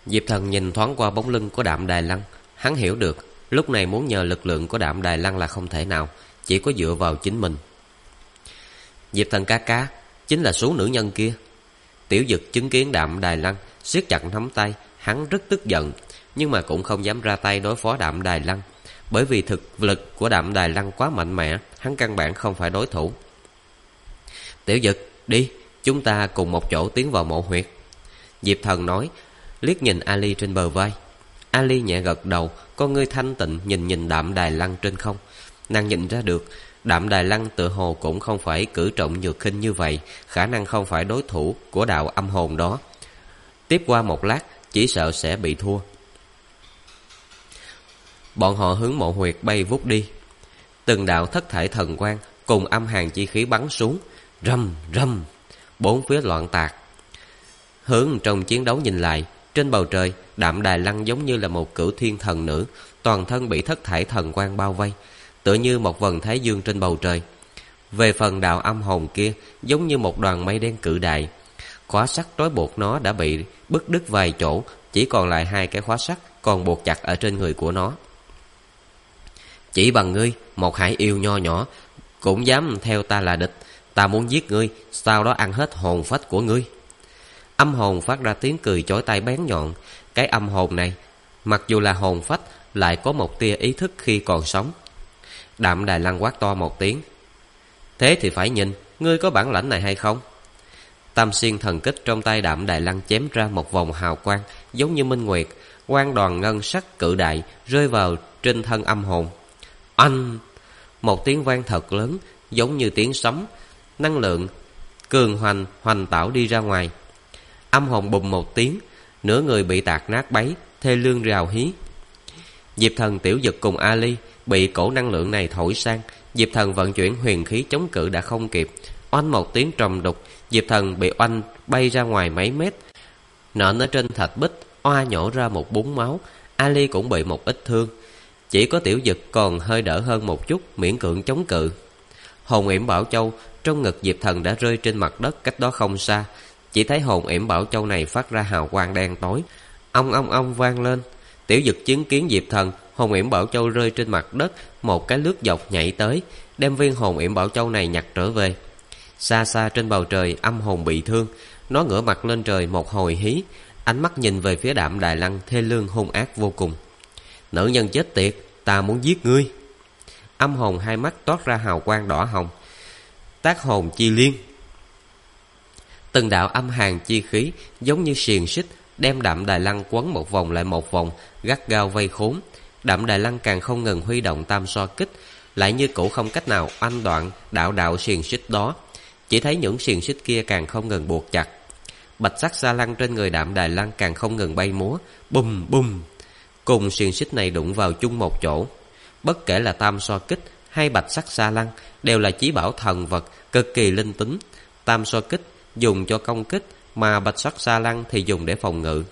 Diệp Thần nhìn thoáng qua bóng lưng của Đạm Đài Lăng. Hắn hiểu được lúc này muốn nhờ lực lượng của Đạm Đài Lăng là không thể nào, chỉ có dựa vào chính mình. Diệp Thần ca ca, chính là số nữ nhân kia. Tiểu Dực chứng kiến Đạm Đài Lăng siết chặt nắm tay, hắn rất tức giận, nhưng mà cũng không dám ra tay đối phó Đạm Đài Lăng, bởi vì thực lực của Đạm Đài Lăng quá mạnh mẽ, hắn căn bản không phải đối thủ. Tiểu Dực, đi, chúng ta cùng một chỗ tiến vào mộ huyệt. Diệp Thần nói, liếc nhìn Ali trên bờ vai. Ali nhẹ gật đầu, con ngươi thanh tịnh nhìn Đạm Đài Lăng trên không. Nàng nhìn ra được Đạm Đài Lăng tựa hồ cũng không phải cử trọng nhược khinh như vậy, khả năng không phải đối thủ của đạo âm hồn đó. Tiếp qua một lát chỉ sợ sẽ bị thua. Bọn họ hướng mộ huyệt bay vút đi. Từng đạo thất thải thần quang cùng âm hàn chi khí bắn xuống, rầm rầm, bốn phía loạn tạc. Hướng trong chiến đấu nhìn lại, trên bầu trời Đạm Đài Lăng giống như là một cửu thiên thần nữ, toàn thân bị thất thải thần quang bao vây, tựa như một vầng thái dương trên bầu trời. Về phần đạo âm hồn kia, giống như một đoàn mây đen cự đại. Khóa sắt trói buộc nó đã bị bứt đứt vài chỗ, chỉ còn lại 2 cái khóa sắt còn buộc chặt ở trên người của nó. Chỉ bằng ngươi, một hải yêu nho nhỏ, cũng dám theo ta là địch. Ta muốn giết ngươi, sau đó ăn hết hồn phách của ngươi. Âm hồn phát ra tiếng cười chói tai bén nhọn. Cái âm hồn này, mặc dù là hồn phách, lại có một tia ý thức khi còn sống. Đạm Đài Lăng quát to một tiếng. Thế thì phải nhìn, ngươi có bản lãnh này hay không? Tam Xiên thần kích trong tay Đạm Đài Lăng chém ra một vòng hào quang, giống như minh nguyệt, quang đoàn ngân sắc cự đại rơi vào trên thân âm hồn. Anh! Một tiếng vang thật lớn, giống như tiếng sấm, năng lượng cường hoành tảo đi ra ngoài. Âm hồn bùng một tiếng, nửa người bị tạc nát bấy, thê lương rào hí. Diệp Thần, Tiểu Dực cùng Ali bị cổ năng lượng này thổi sang. Diệp Thần vận chuyển huyền khí chống cự đã không kịp, oanh một tiếng trầm đục, Diệp Thần bị oanh bay ra ngoài mấy mét. Nện ở trên thạch bích, oa nhổ ra một búng máu. Ali cũng bị một ít thương, chỉ có Tiểu Dực còn hơi đỡ hơn một chút, miễn cưỡng chống cự. Hồn yểm bảo châu trong ngực Diệp Thần đã rơi trên mặt đất cách đó không xa. Chỉ thấy hồn yểm bảo châu này phát ra hào quang đen tối, ong vang lên. Tiểu Dực chứng kiến Diệp Thần, hồn yểm bảo châu rơi trên mặt đất, một cái lướt dọc nhảy tới, đem viên hồn yểm bảo châu này nhặt trở về. Xa xa trên bầu trời, âm hồn bị thương, nó ngửa mặt lên trời một hồi hí, ánh mắt nhìn về phía Đạm Đài Lăng thê lương hung ác vô cùng. Nữ nhân chết tiệt, ta muốn giết ngươi. Âm hồn hai mắt toát ra hào quang đỏ hồng. Tác hồn chi liên. Từng đạo âm hàn chi khí giống như xiềng xích đem Đạm Đài Lăng quấn một vòng lại một vòng, gắt gao vây khốn. Đạm Đài Lăng càng không ngừng huy động tam so kích, lại như cũ không cách nào oanh đoạn đạo xiềng xích đó. Chỉ thấy những xiềng xích kia càng không ngừng buộc chặt. Bạch sắc xa lăng trên người Đạm Đài Lăng càng không ngừng bay múa, bùm bùm, cùng xiềng xích này đụng vào chung một chỗ. Bất kể là tam so kích hay bạch sắc xa lăng đều là chí bảo thần vật, cực kỳ linh tính. Tam so kích dùng cho công kích, mà bạch sắc xa lăng thì dùng để phòng ngự.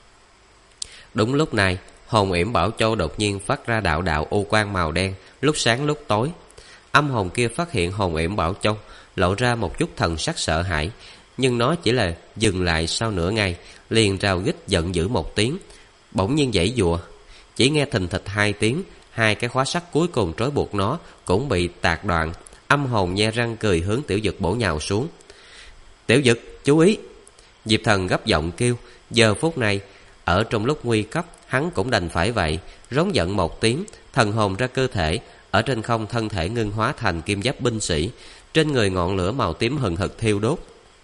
Đúng lúc này, hồn yểm bảo châu đột nhiên phát ra đạo u quang màu đen, lúc sáng lúc tối. Âm hồn kia phát hiện hồn yểm bảo châu, lộ ra một chút thần sắc sợ hãi, nhưng nó chỉ là dừng lại sau nửa ngày, liền rào gích giận dữ một tiếng, bỗng nhiên giãy giụa. Chỉ nghe thình thịch 2 tiếng, 2 cái khóa sắt cuối cùng trói buộc nó cũng bị tạc đoạn. Âm hồn nhe răng cười hướng Tiểu Dực bổ nhào xuống. Tiểu Dực, chú ý! Diệp Thần gấp giọng kêu. Giờ phút này, ở trong lúc nguy cấp, hắn cũng đành phải vậy, rống giận một tiếng, thần hồn ra cơ thể, ở trên không thân thể ngưng hóa thành kim giáp binh sĩ, trên người ngọn lửa màu tím hừng hực thiêu đốt.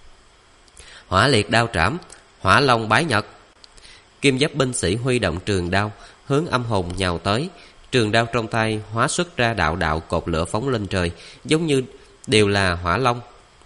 Hỏa liệt đao trảm, hỏa long bái nhật. Kim giáp binh sĩ huy động trường đao, hướng âm hồn nhào tới. Trường đao trong tay hóa xuất ra đạo cột lửa phóng lên trời, giống như đều là hỏa long.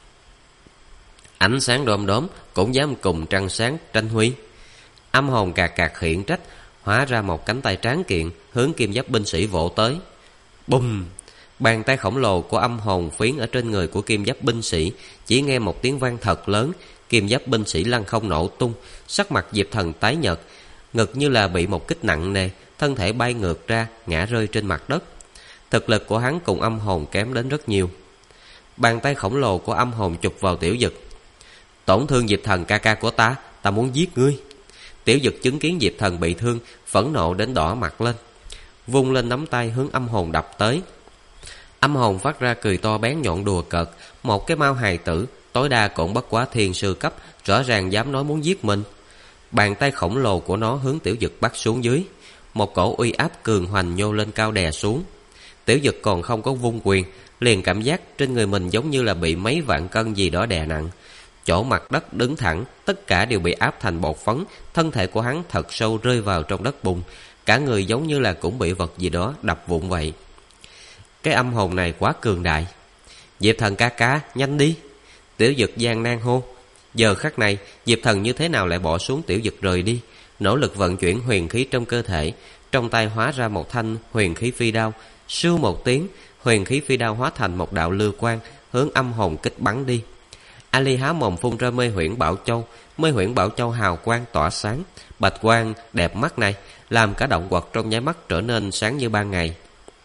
Ánh sáng đom đóm cũng dám cùng trăng sáng tranh huy. Âm hồn cạc cạc khiển trách, hóa ra một cánh tay tráng kiện, hướng kim giáp binh sĩ vỗ tới. Bùm! Bàn tay khổng lồ của âm hồn phiến ở trên người của kim giáp binh sĩ, chỉ nghe một tiếng vang thật lớn, kim giáp binh sĩ lăn không nổ tung. Sắc mặt Diệp Thần tái nhợt, ngực như là bị một kích nặng nề, thân thể bay ngược ra, ngã rơi trên mặt đất. Thực lực của hắn cùng âm hồn kém đến rất nhiều. Bàn tay khổng lồ của âm hồn chụp vào Tiểu Dực. Tổn thương Diệp Thần ca ca của ta muốn giết ngươi. Tiểu Dực chứng kiến Diệp Thần bị thương, phẫn nộ đến đỏ mặt lên, vung lên nắm tay hướng âm hồn đập tới. Âm hồn phát ra cười to bén nhọn đùa cợt. Một cái mao hài tử, tối đa cũng bất quá thiên sư cấp, rõ ràng dám nói muốn giết mình. Bàn tay khổng lồ của nó hướng Tiểu Dực bắt xuống dưới. Một cổ uy áp cường hoành nhô lên cao đè xuống. Tiểu Dực còn không có vung quyền, liền cảm giác trên người mình giống như là bị mấy vạn cân gì đó đè nặng. Chỗ mặt đất đứng thẳng, tất cả đều bị áp thành bột phấn. Thân thể của hắn thật sâu rơi vào trong đất bùn. Cả người giống như là cũng bị vật gì đó đập vụn vậy. Cái âm hồn này quá cường đại. Diệp Thần ca ca, nhanh đi. Tiểu Dực gian nan hô. Giờ khắc này, Diệp Thần như thế nào lại bỏ xuống Tiểu Dực rời đi. Nỗ lực vận chuyển huyền khí trong cơ thể, trong tay hóa ra một thanh huyền khí phi đao. Sưu một tiếng, huyền khí phi đao hóa thành một đạo lưu quang, hướng âm hồn kích bắn đi. Ali há mồm phun ra mê huyễn bảo châu. Mê huyễn bảo châu hào quang tỏa sáng. Bạch quang đẹp mắt này làm cả động vật trong nháy mắt trở nên sáng như ban ngày.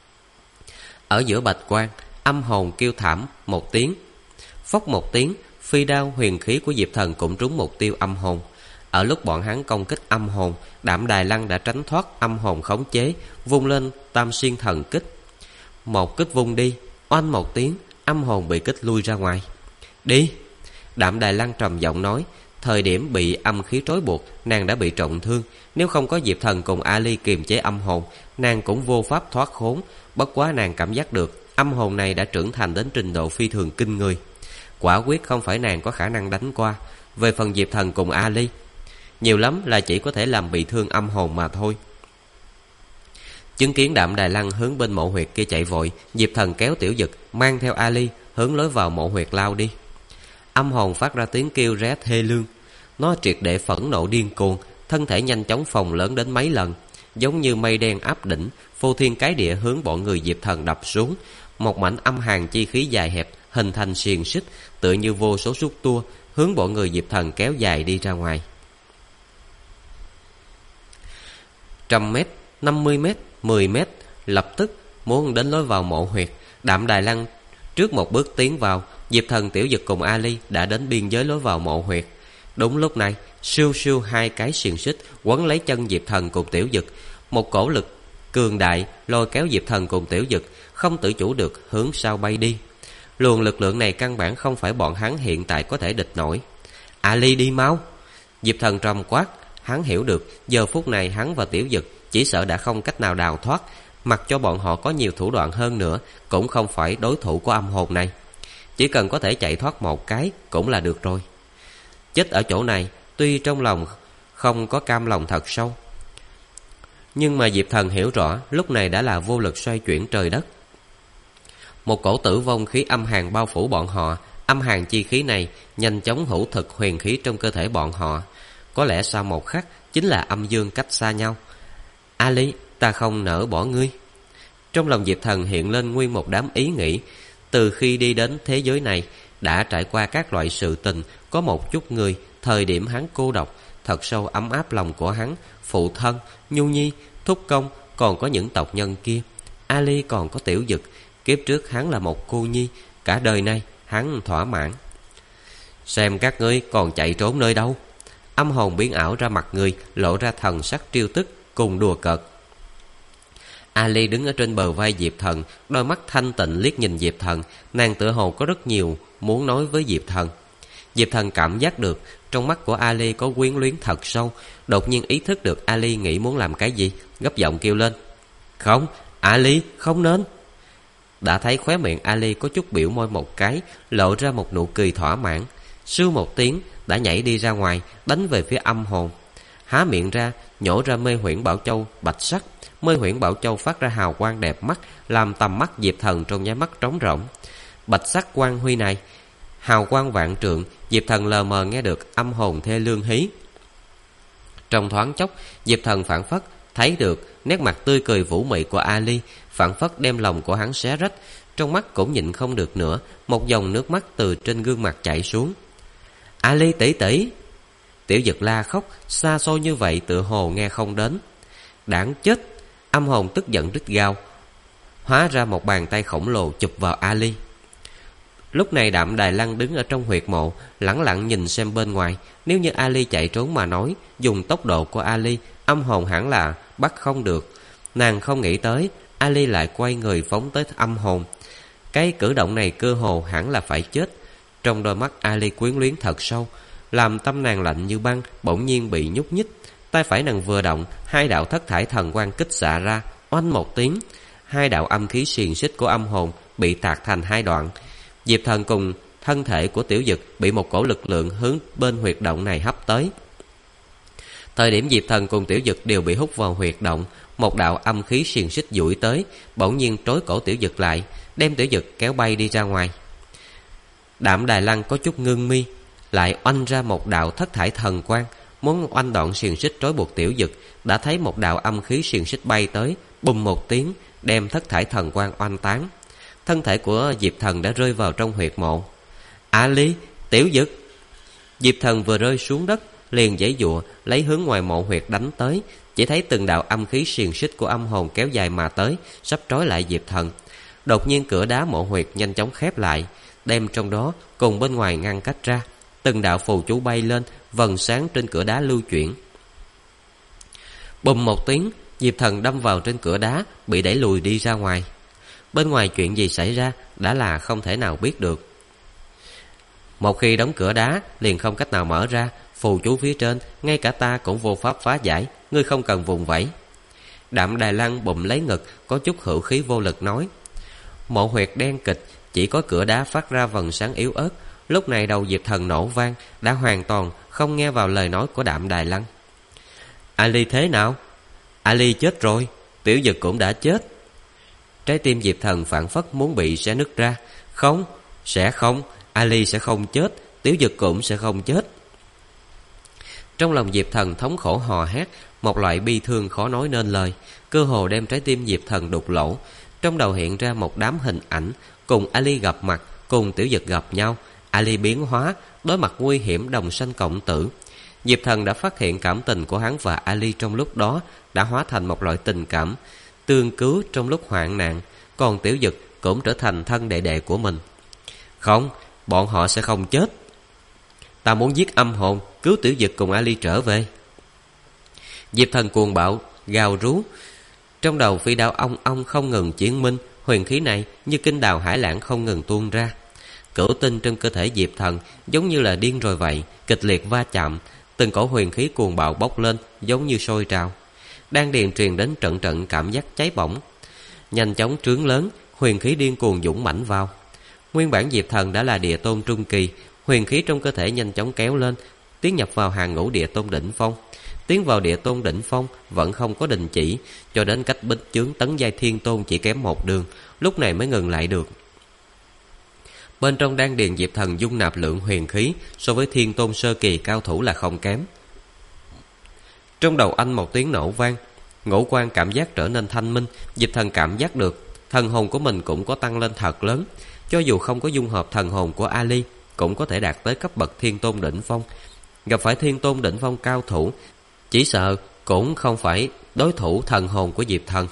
Ở giữa bạch quang, âm hồn kêu thảm một tiếng. Phốc một tiếng, phi đao huyền khí của Diệp Thần cũng trúng mục tiêu âm hồn. Ở lúc bọn hắn công kích âm hồn, Đạm Đài Lăng đã tránh thoát âm hồn khống chế, vung lên tam xuyên thần kích. Một kích vung đi, oanh một tiếng, âm hồn bị kích lui ra ngoài. Đi! Đạm Đài Lăng trầm giọng nói. Thời điểm bị âm khí trói buộc, nàng đã bị trọng thương. Nếu không có Diệp Thần cùng Ali kiềm chế âm hồn, nàng cũng vô pháp thoát khốn. Bất quá nàng cảm giác được âm hồn này đã trưởng thành đến trình độ phi thường kinh người. Quả quyết không phải nàng có khả năng đánh qua. Về phần Diệp Thần cùng Ali, nhiều lắm là chỉ có thể làm bị thương âm hồn mà thôi. Chứng kiến Đạm Đài Lăng hướng bên mộ huyệt kia chạy vội, Diệp Thần kéo Tiểu Dực mang theo Ali hướng lối vào mộ huyệt lao đi. Âm hồn phát ra tiếng kêu ré thê lương. Nó triệt để phẫn nộ điên cuồng, thân thể nhanh chóng phồng lớn đến mấy lần, giống như mây đen áp đỉnh, phô thiên cái địa hướng bọn người Diệp Thần đập xuống. Một mảnh âm hàn chi khí dài hẹp hình thành xiềng xích, tựa như vô số xúc tua hướng bọn người Diệp Thần kéo dài đi ra ngoài. 100 mét, 50 mét, 10 mét, lập tức muốn đến lối vào mộ huyệt. Đạm Đài Lăng trước một bước tiến vào. Diệp Thần, Tiểu Dực cùng Ali đã đến biên giới lối vào mộ huyệt. Đúng lúc này, siêu siêu hai cái xiềng xích quấn lấy chân Diệp Thần cùng Tiểu Dực. Một cổ lực cường đại lôi kéo Diệp Thần cùng Tiểu Dực không tự chủ được hướng sau bay đi. Luồng lực lượng này căn bản không phải bọn hắn hiện tại có thể địch nổi. Ali đi mau! Diệp Thần trầm quát. Hắn hiểu được giờ phút này hắn và Tiểu Dực chỉ sợ đã không cách nào đào thoát. Mặc cho bọn họ có nhiều thủ đoạn hơn nữa, cũng không phải đối thủ của âm hồn này. Chỉ cần có thể chạy thoát một cái cũng là được rồi. Chết ở chỗ này, tuy trong lòng không có cam lòng thật sâu, nhưng mà Diệp Thần hiểu rõ lúc này đã là vô lực xoay chuyển trời đất. Một cổ tử vong khí âm hàn bao phủ bọn họ. Âm hàn chi khí này nhanh chóng hữu thực huyền khí trong cơ thể bọn họ. Có lẽ sau một khắc chính là âm dương cách xa nhau. Ali, ta không nỡ bỏ ngươi. Trong lòng Diệp Thần hiện lên nguyên một đám ý nghĩ. Từ khi đi đến thế giới này, đã trải qua các loại sự tình. Có một chút người, thời điểm hắn cô độc, thật sâu ấm áp lòng của hắn. Phụ thân, Nhu Nhi, Thúc Công, còn có những tộc nhân kia. Ali còn có Tiểu Dực. Kiếp trước hắn là một cô nhi, cả đời nay hắn thỏa mãn. Xem các ngươi còn chạy trốn nơi đâu. Âm hồn biến ảo ra mặt người, lộ ra thần sắc trêu tức cùng đùa cợt. Ali đứng ở trên bờ vai Diệp Thần, đôi mắt thanh tịnh liếc nhìn Diệp Thần. Nàng tựa hồ có rất nhiều muốn nói với Diệp Thần. Diệp Thần cảm giác được trong mắt của Ali có quyến luyến thật sâu. Đột nhiên ý thức được Ali nghĩ muốn làm cái gì, gấp giọng kêu lên. Không, Ali, không nên. Đã thấy khóe miệng Ali có chút biểu môi một cái, lộ ra một nụ cười thỏa mãn. Sưu một tiếng đã nhảy đi ra ngoài, đánh về phía âm hồn. Há miệng ra, nhổ ra mê huyễn bảo châu bạch sắc. Mê huyễn bảo châu phát ra hào quang đẹp mắt, làm tầm mắt Diệp Thần trong nháy mắt trống rỗng. Bạch sắc quang huy này, hào quang vạn trượng, Diệp Thần lờ mờ nghe được âm hồn thê lương hí. Trong thoáng chốc, Diệp Thần phảng phất thấy được nét mặt tươi cười vũ mị của Ali, phảng phất đem lòng của hắn xé rách. Trong mắt cũng nhịn không được nữa, một dòng nước mắt từ trên gương mặt chảy xuống. Ali tỷ tỷ! Tiểu Dực la khóc, xa xôi như vậy tựa hồ nghe không đến. Đáng chết! Âm hồn tức giận rít gào, hóa ra một bàn tay khổng lồ chụp vào Ali. Lúc này Đạm Đài Lăng đứng ở trong huyệt mộ, lẳng lặng nhìn xem bên ngoài. Nếu như Ali chạy trốn mà nói, dùng tốc độ của Ali, âm hồn hẳn là bắt không được. Nàng không nghĩ tới Ali lại quay người phóng tới âm hồn. Cái cử động này cơ hồ hẳn là phải chết. Trong đôi mắt Ali quyến luyến thật sâu, làm tâm nàng lạnh như băng, bỗng nhiên bị nhúc nhích. Tay phải nàng vừa động, hai đạo thất thải thần quang kích xạ ra, oanh một tiếng, hai đạo âm khí xiềng xích của âm hồn bị tạc thành hai đoạn. Diệp Thần cùng thân thể của Tiểu Dực bị một cổ lực lượng hướng bên huyệt động này hấp tới. Thời điểm Diệp Thần cùng Tiểu Dực đều bị hút vào huyệt động, một đạo âm khí xiềng xích duỗi tới, bỗng nhiên trói cổ Tiểu Dực lại, đem Tiểu Dực kéo bay đi ra ngoài. Đạm Đài Lăng có chút ngưng mi, lại oanh ra một đạo thất thải thần quang, muốn oanh đoạn xiềng xích trói buộc Tiểu Dực. Đã thấy một đạo âm khí xiềng xích bay tới, bùm một tiếng, đem thất thải thần quang oanh tán. Thân thể của Diệp Thần đã rơi vào trong huyệt mộ. Ali, Tiểu Dực! Diệp Thần vừa rơi xuống đất, liền giãy giụa lấy hướng ngoài mộ huyệt đánh tới. Chỉ thấy từng đạo âm khí xiềng xích của âm hồn kéo dài mà tới, sắp trói lại Diệp Thần. Đột nhiên cửa đá mộ huyệt nhanh chóng khép lại, đem trong đó cùng bên ngoài ngăn cách ra. Từng đạo phù chú bay lên, vầng sáng trên cửa đá lưu chuyển. Bùm một tiếng, Diệp Thần đâm vào trên cửa đá, bị đẩy lùi đi ra ngoài. Bên ngoài chuyện gì xảy ra đã là không thể nào biết được. Một khi đóng cửa đá liền không cách nào mở ra, phù chú phía trên ngay cả ta cũng vô pháp phá giải, ngươi không cần vùng vẫy. Đạm Đài Lăng bụng lấy ngực, có chút hữu khí vô lực nói. Mộ huyệt đen kịch, chỉ có cửa đá phát ra vầng sáng yếu ớt. Lúc này đầu Diệp Thần nổ vang, đã hoàn toàn không nghe vào lời nói của Đạm Đài Lăng. Ali thế nào? Ali chết rồi, Tiểu Dực cũng đã chết. Trái tim Diệp Thần phảng phất muốn bị xé nứt ra. Không, sẽ không, Ali sẽ không chết, Tiểu Dực cũng sẽ không chết. Trong lòng Diệp Thần thống khổ hò hét, một loại bi thương khó nói nên lời, cơ hồ đem trái tim Diệp Thần đục lỗ. Trong đầu hiện ra một đám hình ảnh, cùng Ali gặp mặt, cùng Tiểu Dực gặp nhau. Ali biến hóa, đối mặt nguy hiểm đồng sanh cộng tử. Diệp Thần đã phát hiện cảm tình của hắn và Ali trong lúc đó đã hóa thành một loại tình cảm tương cứu trong lúc hoạn nạn, còn Tiểu Dực cũng trở thành thân đệ đệ của mình. Không, bọn họ sẽ không chết. Ta muốn giết âm hồn, cứu Tiểu Dực cùng Ali trở về. Diệp Thần cuồng bạo gào rú, trong đầu phi đao ong ong không ngừng chiến minh, huyền khí này như kinh đào hải lãng không ngừng tuôn ra. Cửu tinh trong cơ thể Diệp Thần giống như là điên rồi vậy, kịch liệt va chạm, từng cổ huyền khí cuồng bạo bốc lên giống như sôi trào. Đan điền truyền đến trận trận cảm giác cháy bỏng, nhanh chóng trướng lớn, huyền khí điên cuồng dũng mãnh vào. Nguyên bản Diệp Thần đã là địa tôn trung kỳ, huyền khí trong cơ thể nhanh chóng kéo lên, tiến nhập vào hàng ngũ địa tôn đỉnh phong. Tiến vào địa tôn đỉnh phong vẫn không có đình chỉ, cho đến cách bích chướng tấn giai thiên tôn chỉ kém một đường, lúc này mới ngừng lại được. Bên trong đan điền Diệp Thần dung nạp lượng huyền khí so với thiên tôn sơ kỳ cao thủ là không kém. Trong đầu anh một tiếng nổ vang, ngũ quan cảm giác trở nên thanh minh. Diệp Thần cảm giác được thần hồn của mình cũng có tăng lên thật lớn. Cho dù không có dung hợp thần hồn của Ali, cũng có thể đạt tới cấp bậc thiên tôn đỉnh phong. Gặp phải thiên tôn đỉnh phong cao thủ, chỉ sợ cũng không phải đối thủ thần hồn của Diệp Thần.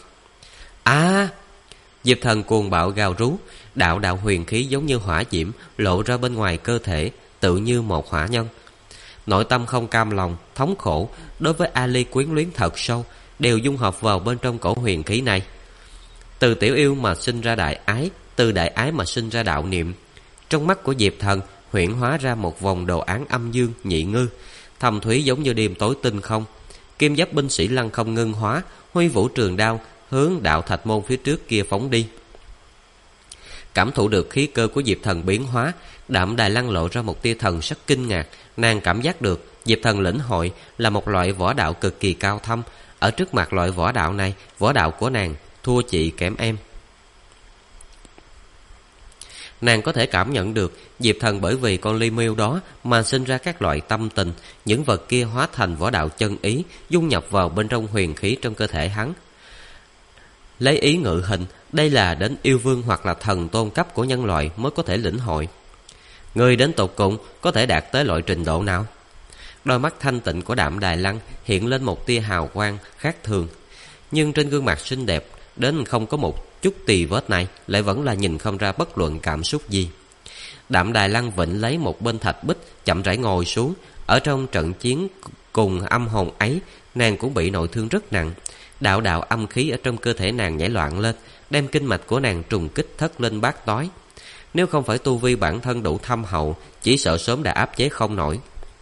Diệp Thần cuồng bạo gào rú, đạo đạo huyền khí giống như hỏa diễm lộ ra bên ngoài cơ thể, tự như một hỏa nhân. Nội tâm không cam lòng, thống khổ đối với Ali quyến luyến thật sâu, đều dung hợp vào bên trong cổ huyền khí này. Từ tiểu yêu mà sinh ra đại ái, từ đại ái mà sinh ra đạo niệm. Trong mắt của Diệp Thần huyễn hóa ra một vòng đồ án âm dương nhị ngư, thâm thúy giống như đêm tối tinh không. Kim giáp binh sĩ lăng không ngưng hóa, huy vũ trường đao hướng đạo thạch môn phía trước kia phóng đi. Cảm thụ được khí cơ của Diệp Thần biến hóa, Đạm Đài Lăng lộ ra một tia thần sắc kinh ngạc. Nàng cảm giác được Diệp Thần lĩnh hội là một loại võ đạo cực kỳ cao thâm. Ở trước mặt loại võ đạo này, võ đạo của nàng thua chị kém em. Nàng có thể cảm nhận được Diệp Thần bởi vì con ly miêu đó mà sinh ra các loại tâm tình. Những vật kia hóa thành võ đạo chân ý, dung nhập vào bên trong huyền khí trong cơ thể hắn. Lấy ý ngự hình, đây là đến yêu vương hoặc là thần tôn cấp của nhân loại mới có thể lĩnh hội. Người đến tột cùng có thể đạt tới loại trình độ nào? Đôi mắt thanh tịnh của Đạm Đài Lăng hiện lên một tia hào quang khác thường, nhưng trên gương mặt xinh đẹp đến không có một chút tì vết này lại vẫn là nhìn không ra bất luận cảm xúc gì. Đạm Đài Lăng vịnh lấy một bên thạch bích, chậm rãi ngồi xuống. Ở trong trận chiến cùng âm hồn ấy, nàng cũng bị nội thương rất nặng. Đạo đạo âm khí ở trong cơ thể nàng nhảy loạn lên, đem kinh mạch của nàng trùng kích thất linh bát toái. Nếu không phải tu vi bản thân đủ thâm hậu, chỉ sợ sớm đã áp chế không nổi.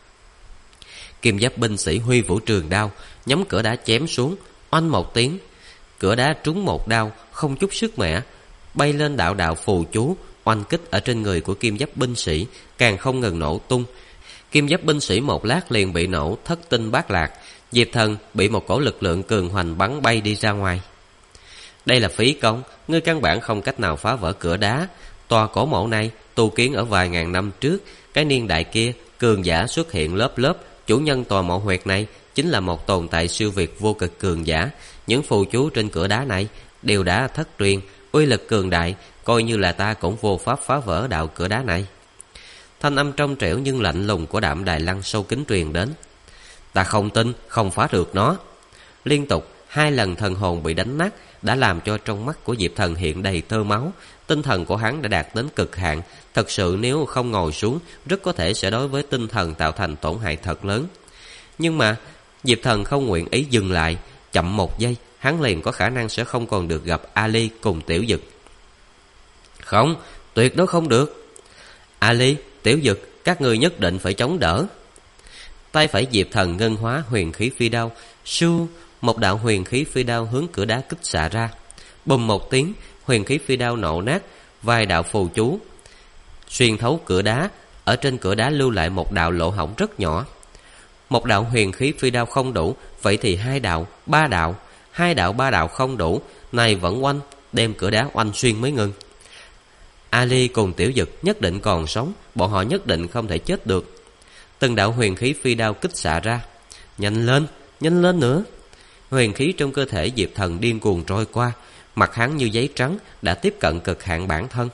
Kim giáp binh sĩ huy vũ trường đao, nhắm cửa đá chém xuống, oanh một tiếng, cửa đá trúng một đao, không chút sức mẻ, bay lên đạo đạo phù chú, oanh kích ở trên người của kim giáp binh sĩ, càng không ngừng nổ tung. Kim giáp binh sĩ một lát liền bị nổ thất tinh bát lạc. Diệp Thần bị một cổ lực lượng cường hoành bắn bay đi ra ngoài. Đây là phí công, ngươi căn bản không cách nào phá vỡ cửa đá. Tòa cổ mộ này tu kiến ở vài ngàn năm trước, cái niên đại kia cường giả xuất hiện lớp lớp. Chủ nhân tòa mộ huyệt này chính là một tồn tại siêu việt vô cực cường giả. Những phù chú trên cửa đá này đều đã thất truyền, uy lực cường đại, coi như là ta cũng vô pháp phá vỡ đạo cửa đá này. Thanh âm trong trẻo nhưng lạnh lùng của Đạm Đài Lăng sâu kín truyền đến. Ta không tin, không phá được nó. Liên tục 2 lần thần hồn bị đánh nát đã làm cho trong mắt của Diệp Thần hiện đầy tơ máu. Tinh thần của hắn đã đạt đến cực hạn. Thật sự nếu không ngồi xuống, rất có thể sẽ đối với tinh thần tạo thành tổn hại thật lớn. Nhưng mà Diệp Thần không nguyện ý dừng lại. Chậm một giây, hắn liền có khả năng sẽ không còn được gặp Ali cùng Tiểu Dực. Không, tuyệt đối không được. Ali, Tiểu Dực, các người nhất định phải chống đỡ. Tay phải Diệp Thần ngân hóa huyền khí phi đao, su, một đạo huyền khí phi đao hướng cửa đá kích xạ ra. Bùm một tiếng, huyền khí phi đao nổ nát, vài đạo phù chú xuyên thấu cửa đá, ở trên cửa đá lưu lại một đạo lỗ hổng rất nhỏ. Một đạo huyền khí phi đao không đủ, vậy thì 2 đạo, 3 đạo, 2 đạo 3 đạo không đủ, này vẫn oanh, đem cửa đá oanh xuyên mới ngừng. Ali cùng Tiểu Dực nhất định còn sống, bọn họ nhất định không thể chết được. Từng đạo huyền khí phi đao kích xạ ra. Nhanh lên nữa. Huyền khí trong cơ thể Diệp Thần điên cuồng trôi qua, mặt hắn như giấy trắng đã tiếp cận cực hạn bản thân.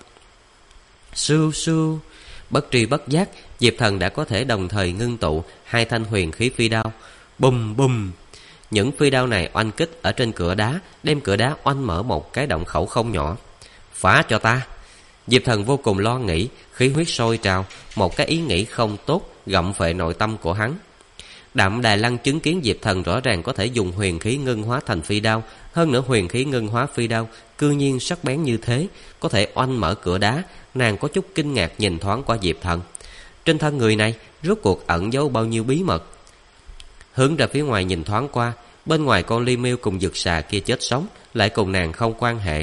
Su su, bất tri bất giác, Diệp Thần đã có thể đồng thời ngưng tụ 2 thanh huyền khí phi đao. Bùm bùm. Những phi đao này oanh kích ở trên cửa đá, đem cửa đá oanh mở một cái động khẩu không nhỏ. Phá cho ta. Diệp Thần vô cùng lo nghĩ, khí huyết sôi trào, một cái ý nghĩ không tốt gặm phệ nội tâm của hắn. Đạm Đài Lăng chứng kiến Diệp Thần rõ ràng có thể dùng huyền khí ngân hóa thành phi đao, hơn nữa huyền khí ngân hóa phi đao cư nhiên sắc bén như thế, có thể oanh mở cửa đá. Nàng có chút kinh ngạc nhìn thoáng qua Diệp Thần. Trên thân người này rốt cuộc ẩn giấu bao nhiêu bí mật. Hướng ra phía ngoài nhìn thoáng qua, bên ngoài con Ly Miêu cùng Dực Xà kia chết sống, lại cùng nàng không quan hệ.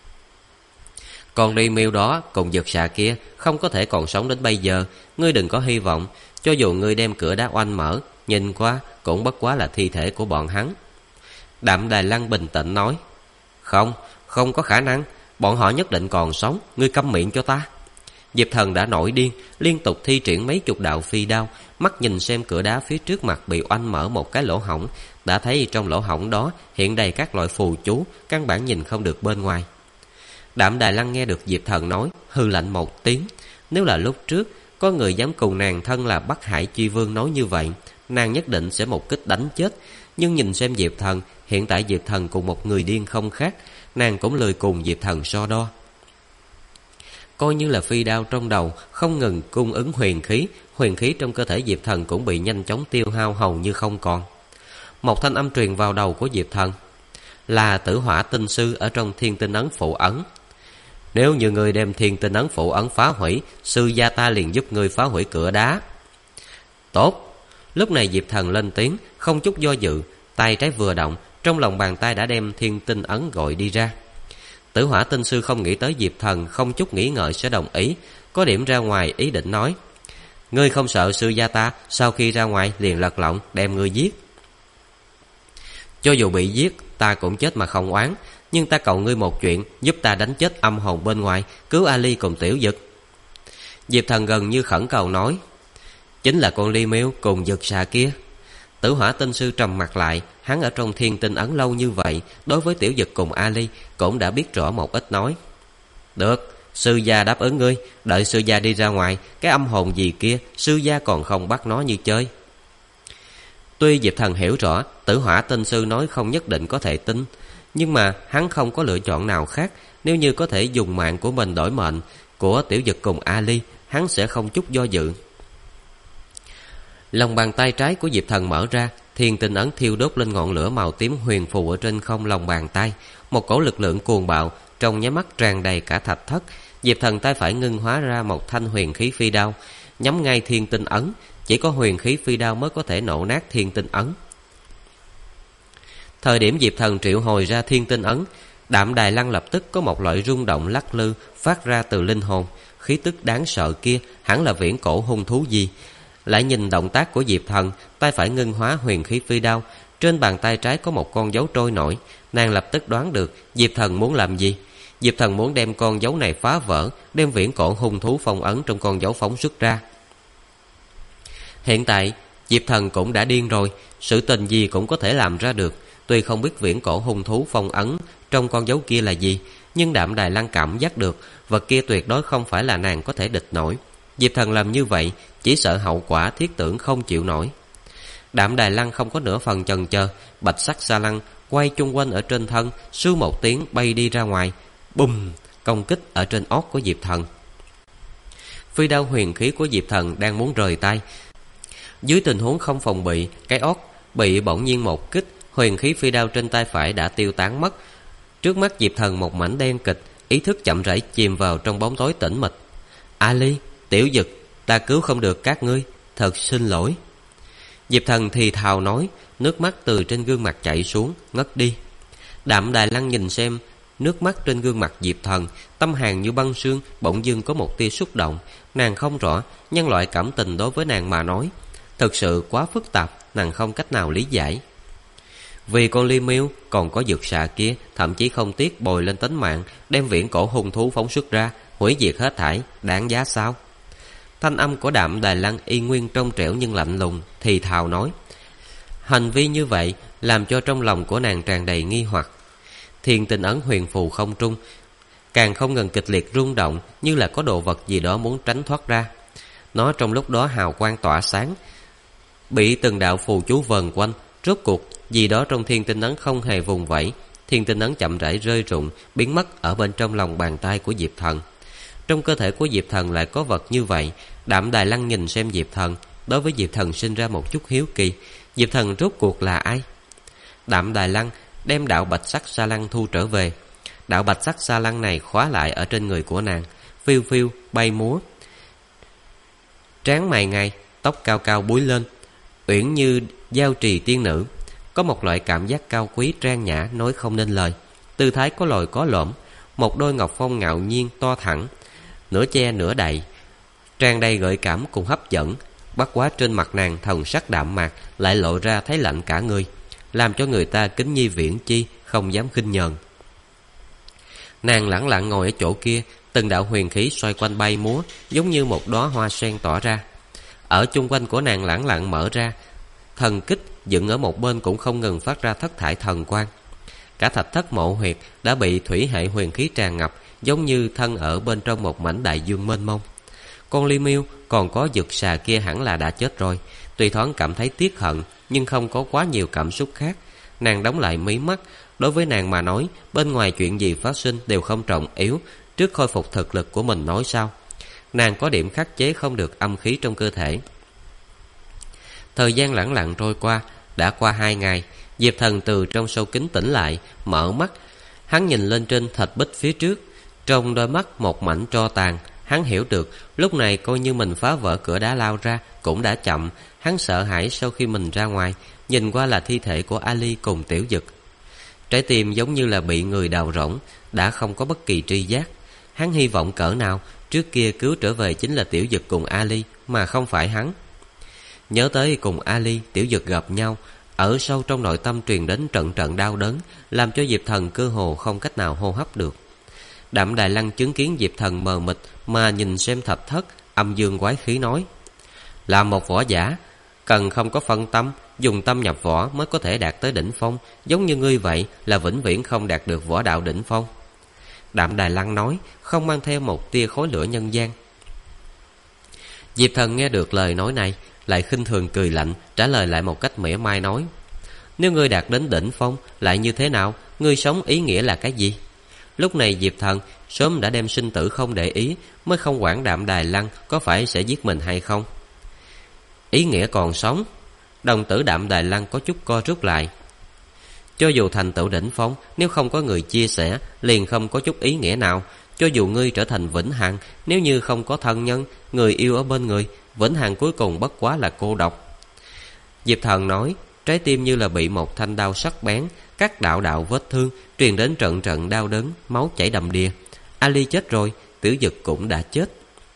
Con Ly Miêu đó cùng Dực Xà kia không có thể còn sống đến bây giờ, ngươi đừng có hy vọng. Cho dù ngươi đem cửa đá oanh mở, nhìn qua cũng bất quá là thi thể của bọn hắn. Đạm Đài Lăng bình tĩnh nói. Không có khả năng, bọn họ nhất định còn sống, ngươi câm miệng cho ta. Diệp Thần đã nổi điên, liên tục thi triển mấy chục đạo phi đao, mắt nhìn xem cửa đá phía trước mặt bị oanh mở một cái lỗ hổng, đã thấy trong lỗ hổng đó hiện đầy các loại phù chú, căn bản nhìn không được bên ngoài. Đạm Đài Lăng nghe được Diệp Thần nói, hừ lạnh một tiếng. Nếu là lúc trước có người dám cùng nàng thân là Bắc Hải Chi Vương nói như vậy, nàng nhất định sẽ một kích đánh chết. Nhưng nhìn xem Diệp Thần, hiện tại Diệp Thần cùng một người điên không khác, nàng cũng lười cùng Diệp Thần so đo. Coi như là phi đao trong đầu không ngừng cung ứng huyền khí trong cơ thể Diệp Thần cũng bị nhanh chóng tiêu hao hầu như không còn. Một thanh âm truyền vào đầu của Diệp Thần. Là Tử Hỏa Tinh Sư ở trong Thiên Tinh Ấn Phụ Ấn. Nếu như người đem Thiên Tinh Ấn Phụ Ấn phá hủy, sư gia ta liền giúp người phá hủy cửa đá. Tốt. Lúc này Diệp Thần lên tiếng, không chút do dự, tay trái vừa động, trong lòng bàn tay đã đem Thiên Tinh Ấn gọi đi ra. Tử Hỏa Tinh Sư không nghĩ tới Diệp Thần không chút nghĩ ngợi sẽ đồng ý, có điểm ra ngoài ý định nói. Ngươi không sợ sư gia ta sau khi ra ngoài liền lật lọng đem ngươi giết? Cho dù bị giết, ta cũng chết mà không oán, nhưng ta cầu ngươi một chuyện, giúp ta đánh chết âm hồn bên ngoài, cứu Ali cùng Tiểu Dực. Diệp Thần gần như khẩn cầu nói. Chính là con Ly Miêu cùng Dực Xà kia. Tử Hỏa Tinh Sư trầm mặt lại, hắn ở trong Thiên Tinh Ấn lâu như vậy, đối với Tiểu Dực cùng Ali cũng đã biết rõ một ít nói. Được, sư gia đáp ứng ngươi, đợi sư gia đi ra ngoài, cái âm hồn gì kia sư gia còn không bắt nó như chơi. Tuy Diệp Thần hiểu rõ Tử Hỏa Tinh Sư nói không nhất định có thể tin, nhưng mà hắn không có lựa chọn nào khác. Nếu như có thể dùng mạng của mình đổi mệnh của Tiểu Dực cùng Ali, hắn sẽ không chút do dự. Lòng bàn tay trái của Diệp Thần mở ra, thiên tinh ấn thiêu đốt lên ngọn lửa màu tím huyền phù ở trên không lòng bàn tay. Một cỗ lực lượng cuồng bạo trong nháy mắt tràn đầy cả thạch thất. Diệp Thần tay phải ngưng hóa ra một thanh huyền khí phi đao, nhắm ngay thiên tinh ấn. Chỉ có huyền khí phi đao mới có thể nổ nát thiên tinh ấn. Thời điểm Diệp Thần triệu hồi ra thiên tinh ấn, Đạm Đài Lăng lập tức có một loại rung động lắc lư phát ra từ linh hồn. Khí tức đáng sợ kia hẳn là viễn cổ hung thú gì. Lại nhìn động tác của Diệp Thần, tay phải ngưng hóa huyền khí phi đao, trên bàn tay trái có một con dấu trôi nổi. Nàng lập tức đoán được Diệp Thần muốn làm gì. Diệp Thần muốn đem con dấu này phá vỡ, đem viễn cổ hung thú phong ấn trong con dấu phóng xuất ra. Hiện tại Diệp Thần cũng đã điên rồi, sự tình gì cũng có thể làm ra được. Tuy không biết viễn cổ hung thú phong ấn trong con dấu kia là gì, nhưng Đạm Đài Lăng cảm giác được vật kia tuyệt đối không phải là nàng có thể địch nổi. Diệp Thần làm như vậy chỉ sợ hậu quả thiết tưởng không chịu nổi. Đạm Đài Lăng không có nửa phần chần chờ, bạch sắc xa lăng quay chung quanh ở trên thân, sưu một tiếng bay đi ra ngoài. Bùm! Công kích ở trên ót của Diệp Thần. Phi đao huyền khí của Diệp Thần đang muốn rời tay. Dưới tình huống không phòng bị, cái ót bị bỗng nhiên một kích, huyền khí phi đao trên tay phải đã tiêu tán mất. Trước mắt Diệp Thần một mảnh đen kịch, ý thức chậm rãi chìm vào trong bóng tối tĩnh mịch. Ali, Tiểu Dực, ta cứu không được các ngươi, thật xin lỗi. Diệp Thần thì thào nói, nước mắt từ trên gương mặt chảy xuống, ngất đi. Đạm Đài Lăng nhìn xem nước mắt trên gương mặt Diệp Thần, tâm hàn như băng sương, bỗng dưng có một tia xúc động. Nàng không rõ nhân loại cảm tình đối với nàng mà nói thực sự quá phức tạp, nàng không cách nào lý giải. Vì con Ly Miêu còn có dược xà kia, thậm chí không tiếc bồi lên tính mạng, đem viễn cổ hung thú phóng xuất ra, hủy diệt hết thảy, đáng giá sao? Thanh âm của Đạm Đài Lăng y nguyên trong trẻo nhưng lạnh lùng, thì thào nói. Hành vi như vậy làm cho trong lòng của nàng tràn đầy nghi hoặc. Thiên tinh ấn huyền phù không trung, càng không ngừng kịch liệt rung động, như là có đồ vật gì đó muốn tránh thoát ra. Nó trong lúc đó hào quang tỏa sáng, bị từng đạo phù chú vần quanh. Rốt cuộc gì đó trong thiên tinh ấn không hề vùng vẫy. Thiên tinh ấn chậm rãi rơi rụng, biến mất ở bên trong lòng bàn tay của Diệp Thần. Trong cơ thể của Diệp Thần lại có vật như vậy. Đạm Đài Lăng nhìn xem Diệp Thần, đối với Diệp Thần sinh ra một chút hiếu kỳ. Diệp Thần rốt cuộc là ai? Đạm Đài Lăng đem đạo bạch sắc sa lăng thu trở về. Đạo bạch sắc sa lăng này khóa lại ở trên người của nàng, phiêu phiêu bay múa. Trán mày ngay, tóc cao cao búi lên, uyển như giao trì tiên nữ. Có một loại cảm giác cao quý trang nhã nói không nên lời. Tư thái có lồi có lõm, một đôi ngọc phong ngạo nhiên to thẳng, nửa che nửa đầy, tràn đầy gợi cảm cùng hấp dẫn. Bất quá trên mặt nàng thần sắc đạm mạc lại lộ ra thấy lạnh cả người, làm cho người ta kính nhi viễn chi, không dám khinh nhờn. Nàng lẳng lặng ngồi ở chỗ kia, từng đạo huyền khí xoay quanh bay múa, giống như một đóa hoa sen tỏa ra. Ở chung quanh của nàng lẳng lặng mở ra, thần kích dựng ở một bên cũng không ngừng phát ra thất thải thần quang. Cả thạch thất mộ huyệt đã bị thủy hệ huyền khí tràn ngập, giống như thân ở bên trong một mảnh đại dương mênh mông. Con Ly Miêu còn có dực xà kia hẳn là đã chết rồi. Tuy thoáng cảm thấy tiếc hận, nhưng không có quá nhiều cảm xúc khác. Nàng đóng lại mí mắt. Đối với nàng mà nói, bên ngoài chuyện gì phát sinh đều không trọng yếu, trước khôi phục thực lực của mình nói sao. Nàng có điểm khắc chế không được âm khí trong cơ thể. Thời gian lẳng lặng trôi qua. Đã qua 2 ngày, Diệp Thần từ trong sâu kính tỉnh lại, mở mắt. Hắn nhìn lên trên thạch bích phía trước, trong đôi mắt một mảnh tro tàn. Hắn hiểu được lúc này coi như mình phá vỡ cửa đá lao ra cũng đã chậm. Hắn sợ hãi sau khi mình ra ngoài, nhìn qua là thi thể của Ali cùng Tiểu Dực. Trái tim giống như là bị người đào rỗng, đã không có bất kỳ tri giác. Hắn hy vọng cỡ nào trước kia cứu trở về chính là Tiểu Dực cùng Ali, mà không phải hắn. Nhớ tới cùng Ali, Tiểu Dực gặp nhau, ở sâu trong nội tâm truyền đến trận trận đau đớn, làm cho Diệp Thần cơ hồ không cách nào hô hấp được. Đạm Đài Lăng chứng kiến Diệp Thần mờ mịt mà nhìn xem thạch thất, âm dương quái khí nói. Là một võ giả, cần không có phân tâm, dùng tâm nhập võ mới có thể đạt tới đỉnh phong. Giống như ngươi vậy là vĩnh viễn không đạt được võ đạo đỉnh phong. Đạm Đài Lăng nói, không mang theo một tia khói lửa nhân gian. Diệp Thần nghe được lời nói này, lại khinh thường cười lạnh, trả lời lại một cách mỉa mai nói. Nếu ngươi đạt đến đỉnh phong, lại như thế nào? Ngươi sống ý nghĩa là cái gì? Lúc này Diệp Thần sớm đã đem sinh tử không để ý, mới không quản Đạm Đài Lăng có phải sẽ giết mình hay không. Ý nghĩa còn sống. Đồng tử Đạm Đài Lăng có chút co rút lại. Cho dù thành tựu đỉnh phong, nếu không có người chia sẻ, liền không có chút ý nghĩa nào. Cho dù ngươi trở thành vĩnh hằng, nếu như không có thân nhân, người yêu ở bên người, vĩnh hằng cuối cùng bất quá là cô độc. Diệp Thần nói, trái tim như là bị một thanh đao sắc bén, các đạo đạo vết thương, truyền đến trận trận đau đớn, máu chảy đầm đìa. Ali chết rồi, Tiểu Dực cũng đã chết.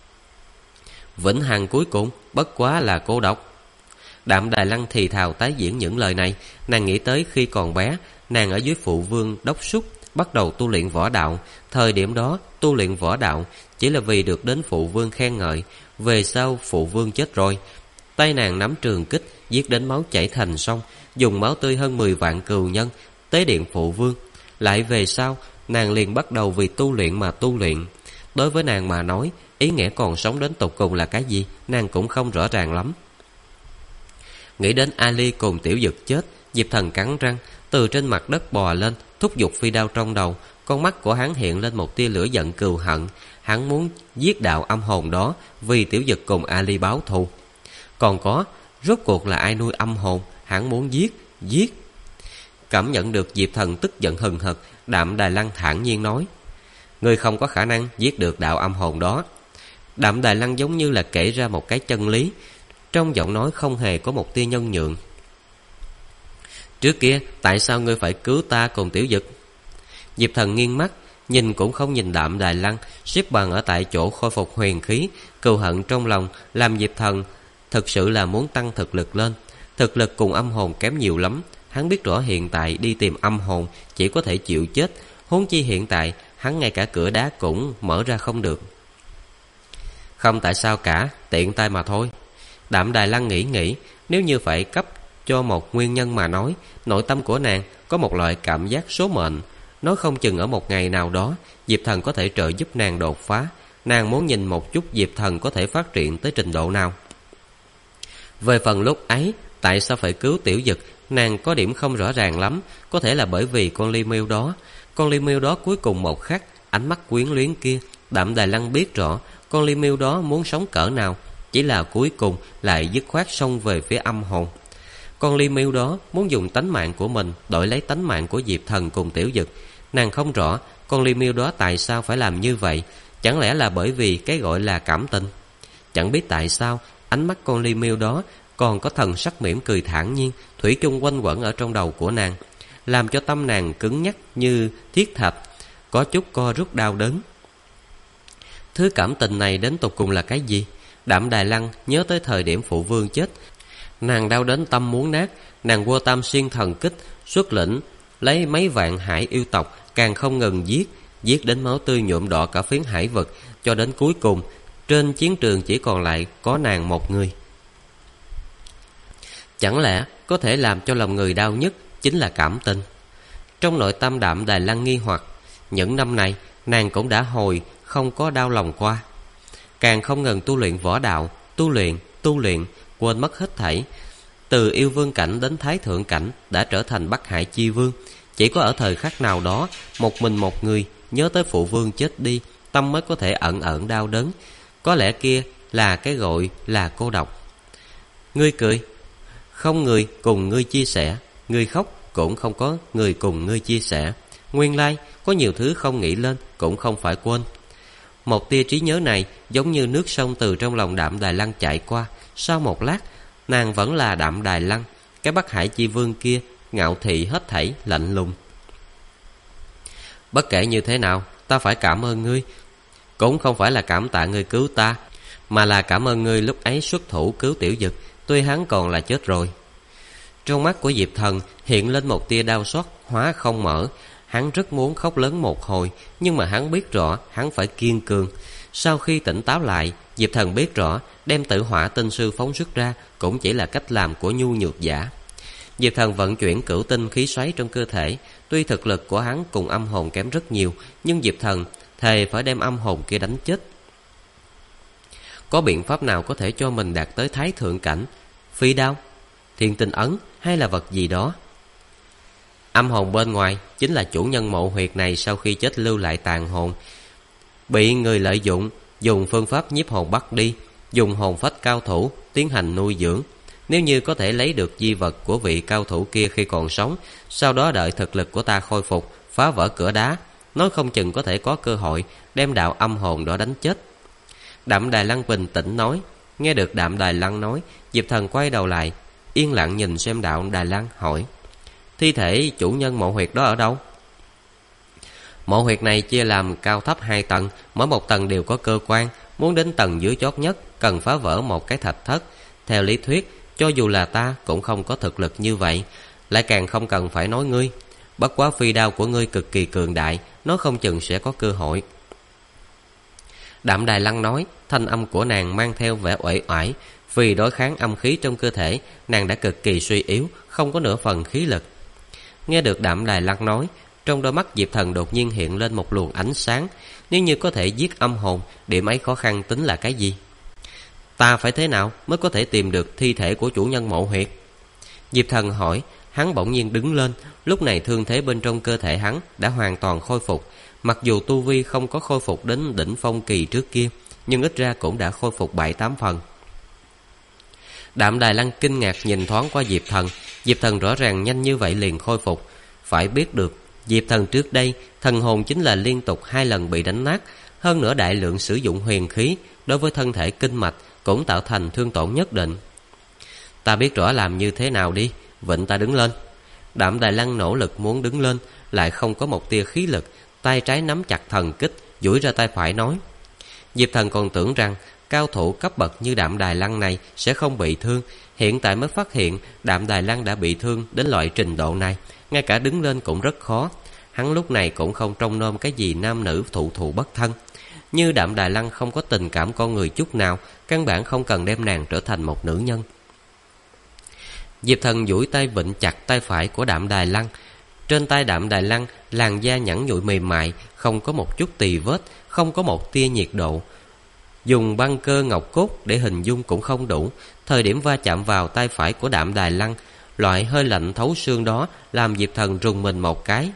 Vĩnh hằng cuối cùng bất quá là cô độc. Đạm Đài Lăng thì thào tái diễn những lời này. Nàng nghĩ tới khi còn bé, nàng ở dưới phụ vương đốc thúc bắt đầu tu luyện võ đạo. Thời điểm đó tu luyện võ đạo chỉ là vì được đến phụ vương khen ngợi. Về sau phụ vương chết rồi, tay nàng nắm trường kích, giết đến máu chảy thành sông, dùng máu tươi hơn 10 vạn cừu nhân tế điện phụ vương. Lại về sau nàng liền bắt đầu vì tu luyện mà tu luyện. Đối với nàng mà nói, ý nghĩa còn sống đến tột cùng là cái gì, nàng cũng không rõ ràng lắm. Nghĩ đến Ali cùng Tiểu Dực chết, Diệp Thần cắn răng, từ trên mặt đất bò lên, thúc giục phi đao trong đầu. Con mắt của hắn hiện lên một tia lửa giận cừu hận. Hắn muốn giết đạo âm hồn đó, vì Tiểu Dực cùng Ali báo thù. Còn có, rốt cuộc là ai nuôi âm hồn, hắn muốn giết. Cảm nhận được Diệp Thần tức giận hừng hực, Đạm Đài Lăng thản nhiên nói, ngươi không có khả năng giết được đạo âm hồn đó. Đạm Đài Lăng giống như là kể ra một cái chân lý, trong giọng nói không hề có một tia nhân nhượng. Trước kia tại sao ngươi phải cứu ta cùng Tiểu Dực? Diệp Thần nghiêng mắt, nhìn cũng không nhìn Đạm Đài Lăng, xếp bằng ở tại chỗ khôi phục huyền khí. Cừu hận trong lòng làm Diệp Thần thực sự là muốn tăng thực lực lên. Thực lực cùng âm hồn kém nhiều lắm. Hắn biết rõ hiện tại đi tìm âm hồn chỉ có thể chịu chết, huống chi hiện tại hắn ngay cả cửa đá cũng mở ra không được. Không tại sao cả, tiện tay mà thôi. Đạm Đài Lăng nghĩ, nếu như phải cấp cho một nguyên nhân mà nói, nội tâm của nàng có một loại cảm giác số mệnh. Nói không chừng ở một ngày nào đó, Diệp Thần có thể trợ giúp nàng đột phá. Nàng muốn nhìn một chút Diệp Thần có thể phát triển tới trình độ nào. Về phần lúc ấy, tại sao phải cứu Tiểu Dực, nàng có điểm không rõ ràng lắm. Có thể là bởi vì con Ly Miêu đó. Con Ly Miêu đó cuối cùng một khắc, ánh mắt quyến luyến kia, Đạm Đài Lăng biết rõ con Ly Miêu đó muốn sống cỡ nào, chỉ là cuối cùng lại dứt khoát xông về phía âm hồn. Con Ly Miêu đó muốn dùng tánh mạng của mình đổi lấy tánh mạng của Diệp Thần cùng Tiểu Dực. Nàng không rõ con Ly Miêu đó tại sao phải làm như vậy. Chẳng lẽ là bởi vì cái gọi là cảm tình? Chẳng biết tại sao ánh mắt con Ly Miêu đó còn có thần sắc mỉm cười thản nhiên, thủy chung quanh quẩn ở trong đầu của nàng, làm cho tâm nàng cứng nhắc như thiết thạch, có chút co rút đau đớn. Thứ cảm tình này đến tột cùng là cái gì? Đạm Đài Lăng nhớ tới thời điểm phụ vương chết, nàng đau đến tâm muốn nát. Nàng quơ Tam Xuyên thần kích xuất lĩnh lấy mấy vạn hải yêu tộc, càng không ngừng giết đến máu tươi nhuộm đỏ cả phiến hải vực, cho đến cuối cùng trên chiến trường chỉ còn lại có nàng một người. Chẳng lẽ có thể làm cho lòng người đau nhất chính là cảm tình? Trong nội tâm Đạm Đài Lăng nghi hoặc. Những năm này nàng cũng đã hồi không có đau lòng qua, càng không ngừng tu luyện võ đạo, tu luyện, quên mất hết thảy. Từ yêu vương cảnh đến thái thượng cảnh đã trở thành Bắc Hải chi vương. Chỉ có ở thời khắc nào đó, một mình một người nhớ tới phụ vương chết đi, tâm mới có thể ẩn ẩn đau đớn. Có lẽ kia là cái gọi là cô độc. Ngươi cười, không người cùng ngươi chia sẻ. Ngươi khóc, cũng không có người cùng ngươi chia sẻ. Nguyên lai có nhiều thứ không nghĩ lên cũng không phải quên. Một tia trí nhớ này giống như nước sông từ trong lòng Đạm Đài Lăng chạy qua. Sau một lát, nàng vẫn là Đạm Đài Lăng. Cái Bắc Hải chi vương kia ngạo thị hết thảy, lạnh lùng. Bất kể như thế nào, ta phải cảm ơn ngươi. Cũng không phải là cảm tạ ngươi cứu ta, mà là cảm ơn ngươi lúc ấy xuất thủ cứu Tiểu Dực, tuy hắn còn là chết rồi. Trong mắt của Diệp Thần hiện lên một tia đau xót hóa không mở. Hắn rất muốn khóc lớn một hồi, nhưng mà hắn biết rõ hắn phải kiên cường. Sau khi tỉnh táo lại, Diệp Thần biết rõ đem Tử Hỏa Tinh Sư phóng xuất ra cũng chỉ là cách làm của nhu nhược giả. Diệp Thần vận chuyển cửu tinh khí xoáy trong cơ thể. Tuy thực lực của hắn cùng âm hồn kém rất nhiều, nhưng Diệp Thần thề phải đem âm hồn kia đánh chết. Có biện pháp nào có thể cho mình đạt tới thái thượng cảnh? Phi đao, thiên tinh ấn hay là vật gì đó? Âm hồn bên ngoài chính là chủ nhân mộ huyệt này sau khi chết lưu lại tàn hồn, bị người lợi dụng, dùng phương pháp nhiếp hồn bắt đi, dùng hồn phách cao thủ tiến hành nuôi dưỡng. Nếu như có thể lấy được di vật của vị cao thủ kia khi còn sống, sau đó đợi thực lực của ta khôi phục, phá vỡ cửa đá, nói không chừng có thể có cơ hội đem đạo âm hồn đó đánh chết. Đạm Đài Lăng bình tĩnh nói. Nghe được Đạm Đài Lăng nói, Diệp Thần quay đầu lại, yên lặng nhìn xem Đạm Đài Lăng, hỏi: thi thể chủ nhân mộ huyệt đó ở đâu? Mộ huyệt này chia làm cao thấp 2 tầng, mỗi một tầng đều có cơ quan. Muốn đến tầng dưới chót nhất, cần phá vỡ một cái thạch thất. Theo lý thuyết, cho dù là ta cũng không có thực lực như vậy, lại càng không cần phải nói ngươi. Bất quá phi đao của ngươi cực kỳ cường đại, nó không chừng sẽ có cơ hội. Đạm Đài Lăng nói, thanh âm của nàng mang theo vẻ uể oải. Vì đối kháng âm khí trong cơ thể, nàng đã cực kỳ suy yếu, không có nửa phần khí lực. Nghe được Đạm Đài Lăng nói, trong đôi mắt Diệp Thần đột nhiên hiện lên một luồng ánh sáng. Nếu như có thể giết âm hồn, điểm ấy khó khăn tính là cái gì? Ta phải thế nào mới có thể tìm được thi thể của chủ nhân mộ huyệt? Diệp Thần hỏi. Hắn bỗng nhiên đứng lên. Lúc này thương thế bên trong cơ thể hắn đã hoàn toàn khôi phục. Mặc dù tu vi không có khôi phục đến đỉnh phong kỳ trước kia, nhưng ít ra cũng đã khôi phục 7-8 phần. Đạm Đài Lăng kinh ngạc nhìn thoáng qua Diệp Thần. Diệp Thần rõ ràng nhanh như vậy liền khôi phục. Phải biết được, Diệp Thần trước đây thần hồn chính là liên tục 2 lần bị đánh nát, hơn nữa đại lượng sử dụng huyền khí, đối với thân thể kinh mạch cũng tạo thành thương tổn nhất định. Ta biết rõ làm như thế nào đi, vịnh ta đứng lên. Đạm Đài Lăng nỗ lực muốn đứng lên, lại không có một tia khí lực, tay trái nắm chặt thần kích, duỗi ra tay phải nói. Diệp Thần còn tưởng rằng cao thủ cấp bậc như Đạm Đài Lăng này sẽ không bị thương, hiện tại mới phát hiện Đạm Đài Lăng đã bị thương đến loại trình độ này, ngay cả đứng lên cũng rất khó. Hắn lúc này cũng không trông nom cái gì nam nữ thụ thụ bất thân. Như Đạm Đài Lăng không có tình cảm con người chút nào, căn bản không cần đem nàng trở thành một nữ nhân. Diệp Thần duỗi tay vịnh chặt tay phải của Đạm Đài Lăng. Trên tay Đạm Đài Lăng, làn da nhẵn nhụi mềm mại, không có một chút tì vết, không có một tia nhiệt độ. Dùng băng cơ ngọc cốt để hình dung cũng không đủ. Thời điểm va chạm vào tay phải của Đạm Đài Lăng, loại hơi lạnh thấu xương đó làm Diệp Thần rùng mình một cái.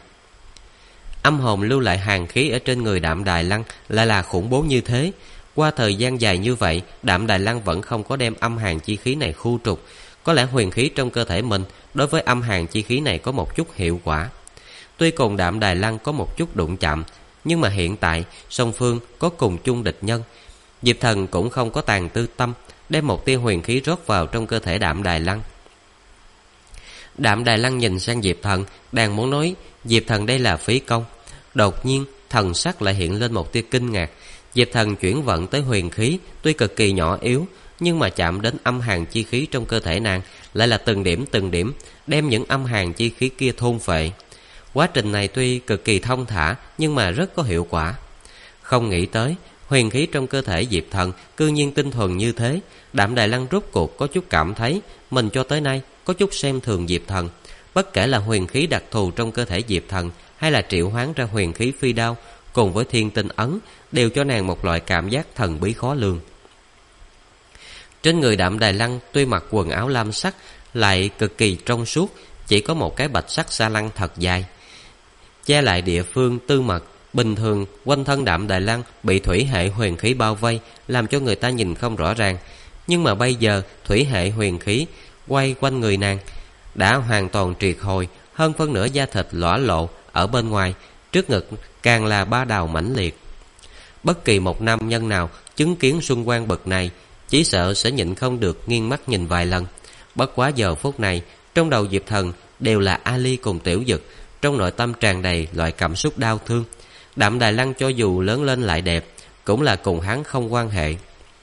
Âm hồn lưu lại hàn khí ở trên người Đạm Đài Lăng lại là khủng bố như thế. Qua thời gian dài như vậy, Đạm Đài Lăng vẫn không có đem âm hàn chi khí này khu trục. Có lẽ huyền khí trong cơ thể mình đối với âm hàn chi khí này có một chút hiệu quả. Tuy cùng Đạm Đài Lăng có một chút đụng chạm, nhưng mà hiện tại song phương có cùng chung địch nhân. Diệp Thần cũng không có tàn tư tâm, đem một tia huyền khí rót vào trong cơ thể Đạm Đài Lăng. Đạm Đài Lăng nhìn sang Diệp Thần, đang muốn nói Diệp Thần đây là phí công. Đột nhiên thần sắc lại hiện lên một tia kinh ngạc. Diệp Thần chuyển vận tới huyền khí tuy cực kỳ nhỏ yếu, nhưng mà chạm đến âm hàn chi khí trong cơ thể nàng lại là từng điểm đem những âm hàn chi khí kia thôn phệ. Quá trình này tuy cực kỳ thông thả, nhưng mà rất có hiệu quả. Không nghĩ tới huyền khí trong cơ thể Diệp Thần cư nhiên tinh thuần như thế. Đạm Đài Lăng rốt cuộc có chút cảm thấy mình cho tới nay có chút xem thường Diệp Thần. Bất kể là huyền khí đặc thù trong cơ thể Diệp Thần, hay là triệu hoán ra huyền khí phi đao cùng với thiên tinh ấn, đều cho nàng một loại cảm giác thần bí khó lường. Trên người Đạm Đài Lăng tuy mặc quần áo lam sắc, lại cực kỳ trong suốt, chỉ có một cái bạch sắc xa lăng thật dài, che lại địa phương tư mật. Bình thường quanh thân Đạm Đài Lăng bị thủy hệ huyền khí bao vây, làm cho người ta nhìn không rõ ràng. Nhưng mà bây giờ thủy hệ huyền khí quay quanh người nàng đã hoàn toàn triệt hồi, hơn phân nửa da thịt lõa lộ ở bên ngoài, trước ngực càng là ba đào mãnh liệt. Bất kỳ một nam nhân nào chứng kiến xuân quang bậc này, chỉ sợ sẽ nhịn không được nghiêng mắt nhìn vài lần. Bất quá giờ phút này, trong đầu Diệp Thần đều là Ali cùng Tiểu Dực, trong nội tâm tràn đầy loại cảm xúc đau thương. Đạm Đài Lăng cho dù lớn lên lại đẹp, cũng là cùng hắn không quan hệ.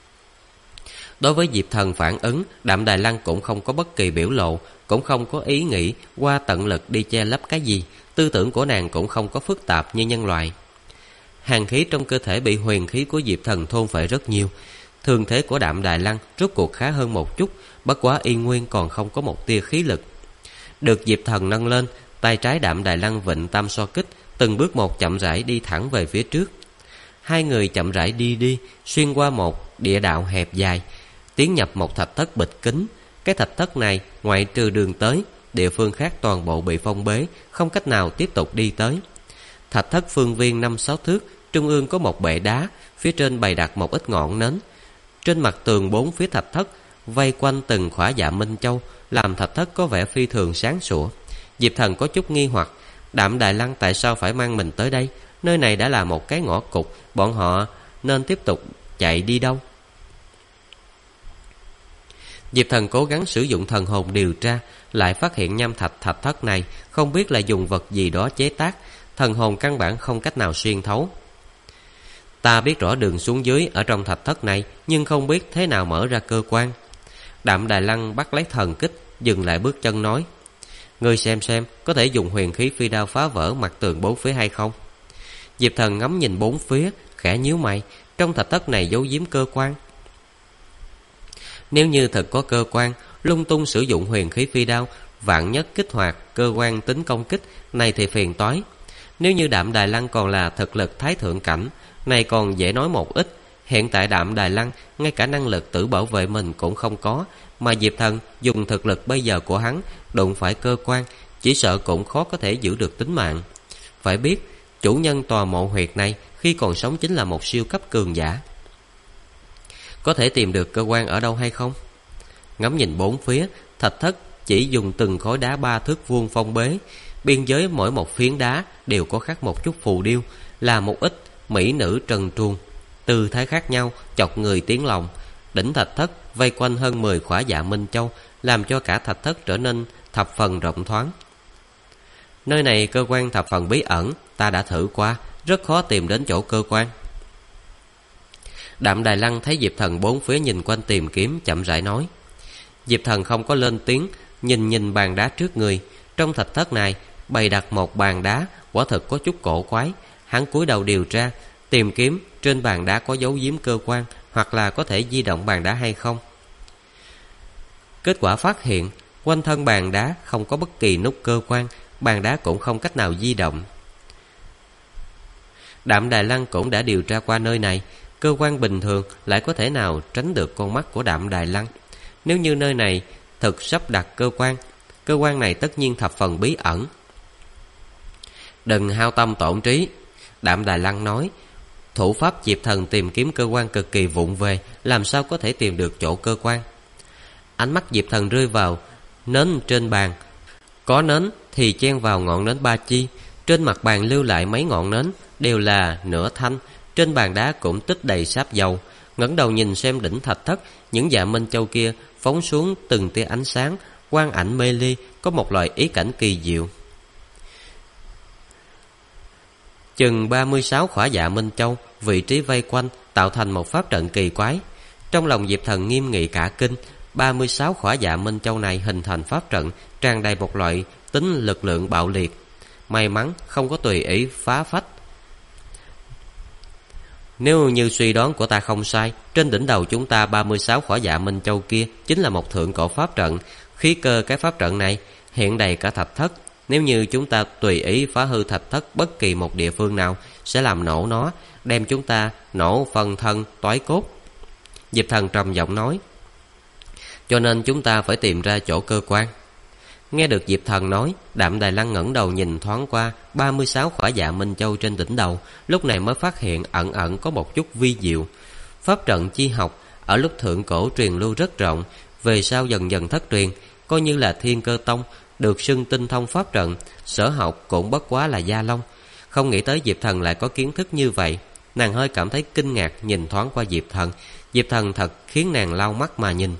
Đối với Diệp Thần phản ứng, Đạm Đài Lăng cũng không có bất kỳ biểu lộ, cũng không có ý nghĩ qua tận lực đi che lấp cái gì. Tư tưởng của nàng cũng không có phức tạp như nhân loại. Hàn khí trong cơ thể bị huyền khí của Diệp Thần thôn phệ rất nhiều. Thương thế của Đạm Đài Lăng rốt cuộc khá hơn một chút, bất quá y nguyên còn không có một tia khí lực. Được Diệp Thần nâng lên, tay trái Đạm Đài Lăng vịnh tam so kích, từng bước một chậm rãi đi thẳng về phía trước. Hai người chậm rãi đi xuyên qua một địa đạo hẹp dài, tiến nhập một thạch thất bịch kín. Cái thạch thất này ngoại trừ đường tới địa phương khác toàn bộ bị phong bế, không cách nào tiếp tục đi tới. Thạch thất phương viên 5-6 thước, trung ương có một bệ đá, phía trên bày đặt một ít ngọn nến. Trên mặt tường bốn phía thạch thất vây quanh từng khỏa dạ minh châu, làm thạch thất có vẻ phi thường sáng sủa. Diệp Thần có chút nghi hoặc, Đạm Đài Lăng tại sao phải mang mình tới đây? Nơi này đã là một cái ngõ cụt, bọn họ nên tiếp tục chạy đi đâu? Diệp Thần cố gắng sử dụng thần hồn điều tra, lại phát hiện nham thạch thạch thất này không biết là dùng vật gì đó chế tác, thần hồn căn bản không cách nào xuyên thấu. Ta biết rõ đường xuống dưới ở trong thạch thất này, nhưng không biết thế nào mở ra cơ quan. Đạm Đài Lăng bắt lấy thần kích, dừng lại bước chân nói: Ngươi xem có thể dùng huyền khí phi đao phá vỡ mặt tường bốn phía hay không? Diệp Thần ngắm nhìn bốn phía, khẽ nhíu mày. Trong thạch thất này giấu giếm cơ quan. Nếu như thật có cơ quan, lung tung sử dụng huyền khí phi đao, vạn nhất kích hoạt cơ quan tính công kích này thì phiền toái. Nếu như Đạm Đài Lăng còn là thực lực thái thượng cảnh, này còn dễ nói một ít. Hiện tại Đạm Đài Lăng ngay cả năng lực tự bảo vệ mình cũng không có, mà Diệp Thần dùng thực lực bây giờ của hắn đụng phải cơ quan, chỉ sợ cũng khó có thể giữ được tính mạng. Phải biết, chủ nhân tòa mộ huyệt này khi còn sống chính là một siêu cấp cường giả. Có thể tìm được cơ quan ở đâu hay không? Ngắm nhìn bốn phía, thạch thất chỉ dùng từng khối đá 3 thước vuông phong bế. Biên giới mỗi một phiến đá đều có khắc một chút phù điêu, là một ít mỹ nữ trần truồng, tư thái khác nhau, chọc người tiếng lòng. Đỉnh thạch thất vây quanh hơn 10 khỏa dạ minh châu, làm cho cả thạch thất trở nên thập phần rộng thoáng. Nơi này cơ quan thập phần bí ẩn, ta đã thử qua, rất khó tìm đến chỗ cơ quan. Đạm Đài Lăng thấy Diệp Thần bốn phía nhìn quanh tìm kiếm, chậm rãi nói. Diệp Thần không có lên tiếng, nhìn bàn đá trước người. Trong thạch thất này bày đặt một bàn đá, quả thực có chút cổ quái. Hắn cúi đầu điều tra, tìm kiếm trên bàn đá có dấu giếm cơ quan, hoặc là có thể di động bàn đá hay không. Kết quả phát hiện, quanh thân bàn đá không có bất kỳ nút cơ quan, bàn đá cũng không cách nào di động. Đạm Đài Lăng cũng đã điều tra qua nơi này, cơ quan bình thường lại có thể nào tránh được con mắt của Đạm Đài Lăng. Nếu như nơi này thực sắp đặt cơ quan này tất nhiên thập phần bí ẩn. Đừng hao tâm tổn trí, Đạm Đài Lăng nói. Thủ pháp Diệp Thần tìm kiếm cơ quan cực kỳ vụng về, làm sao có thể tìm được chỗ cơ quan. Ánh mắt Diệp Thần rơi vào nến trên bàn. Có nến thì chen vào ngọn nến 3 chi. Trên mặt bàn lưu lại mấy ngọn nến, đều là nửa thanh. Trên bàn đá cũng tích đầy sáp dầu. Ngẩng đầu nhìn xem đỉnh thạch thất, những dạ minh châu kia phóng xuống từng tia ánh sáng, quang ảnh mê ly, có một loại ý cảnh kỳ diệu. Chừng 36 khỏa dạ minh châu, vị trí vây quanh tạo thành một pháp trận kỳ quái. Trong lòng Diệp Thần nghiêm nghị cả kinh. 36 khỏa dạ minh châu này hình thành pháp trận, tràn đầy một loại tính lực lượng bạo liệt. May mắn không có tùy ý phá phách. Nếu như suy đoán của ta không sai, trên đỉnh đầu chúng ta 36 khỏa dạ minh châu kia chính là một thượng cổ pháp trận. Khí cơ cái pháp trận này hiện đầy cả thạch thất. Nếu như chúng ta tùy ý phá hư thạch thất bất kỳ một địa phương nào, sẽ làm nổ nó, đem chúng ta nổ phần thân toái cốt. Diệp Thần trầm giọng nói. Cho nên chúng ta phải tìm ra chỗ cơ quan. Nghe được Diệp Thần nói, Đạm Đài Lăng ngẩng đầu nhìn thoáng qua 36 khỏa dạ minh châu trên đỉnh đầu, lúc này mới phát hiện ẩn ẩn có một chút vi diệu. Pháp trận chi học ở lúc thượng cổ truyền lưu rất rộng, về sau dần dần thất truyền, coi như là Thiên Cơ Tông được xưng tinh thông pháp trận, sở học cũng bất quá là Gia Long. Không nghĩ tới Diệp Thần lại có kiến thức như vậy, nàng hơi cảm thấy kinh ngạc nhìn thoáng qua Diệp Thần. Diệp Thần thật khiến nàng lau mắt mà nhìn.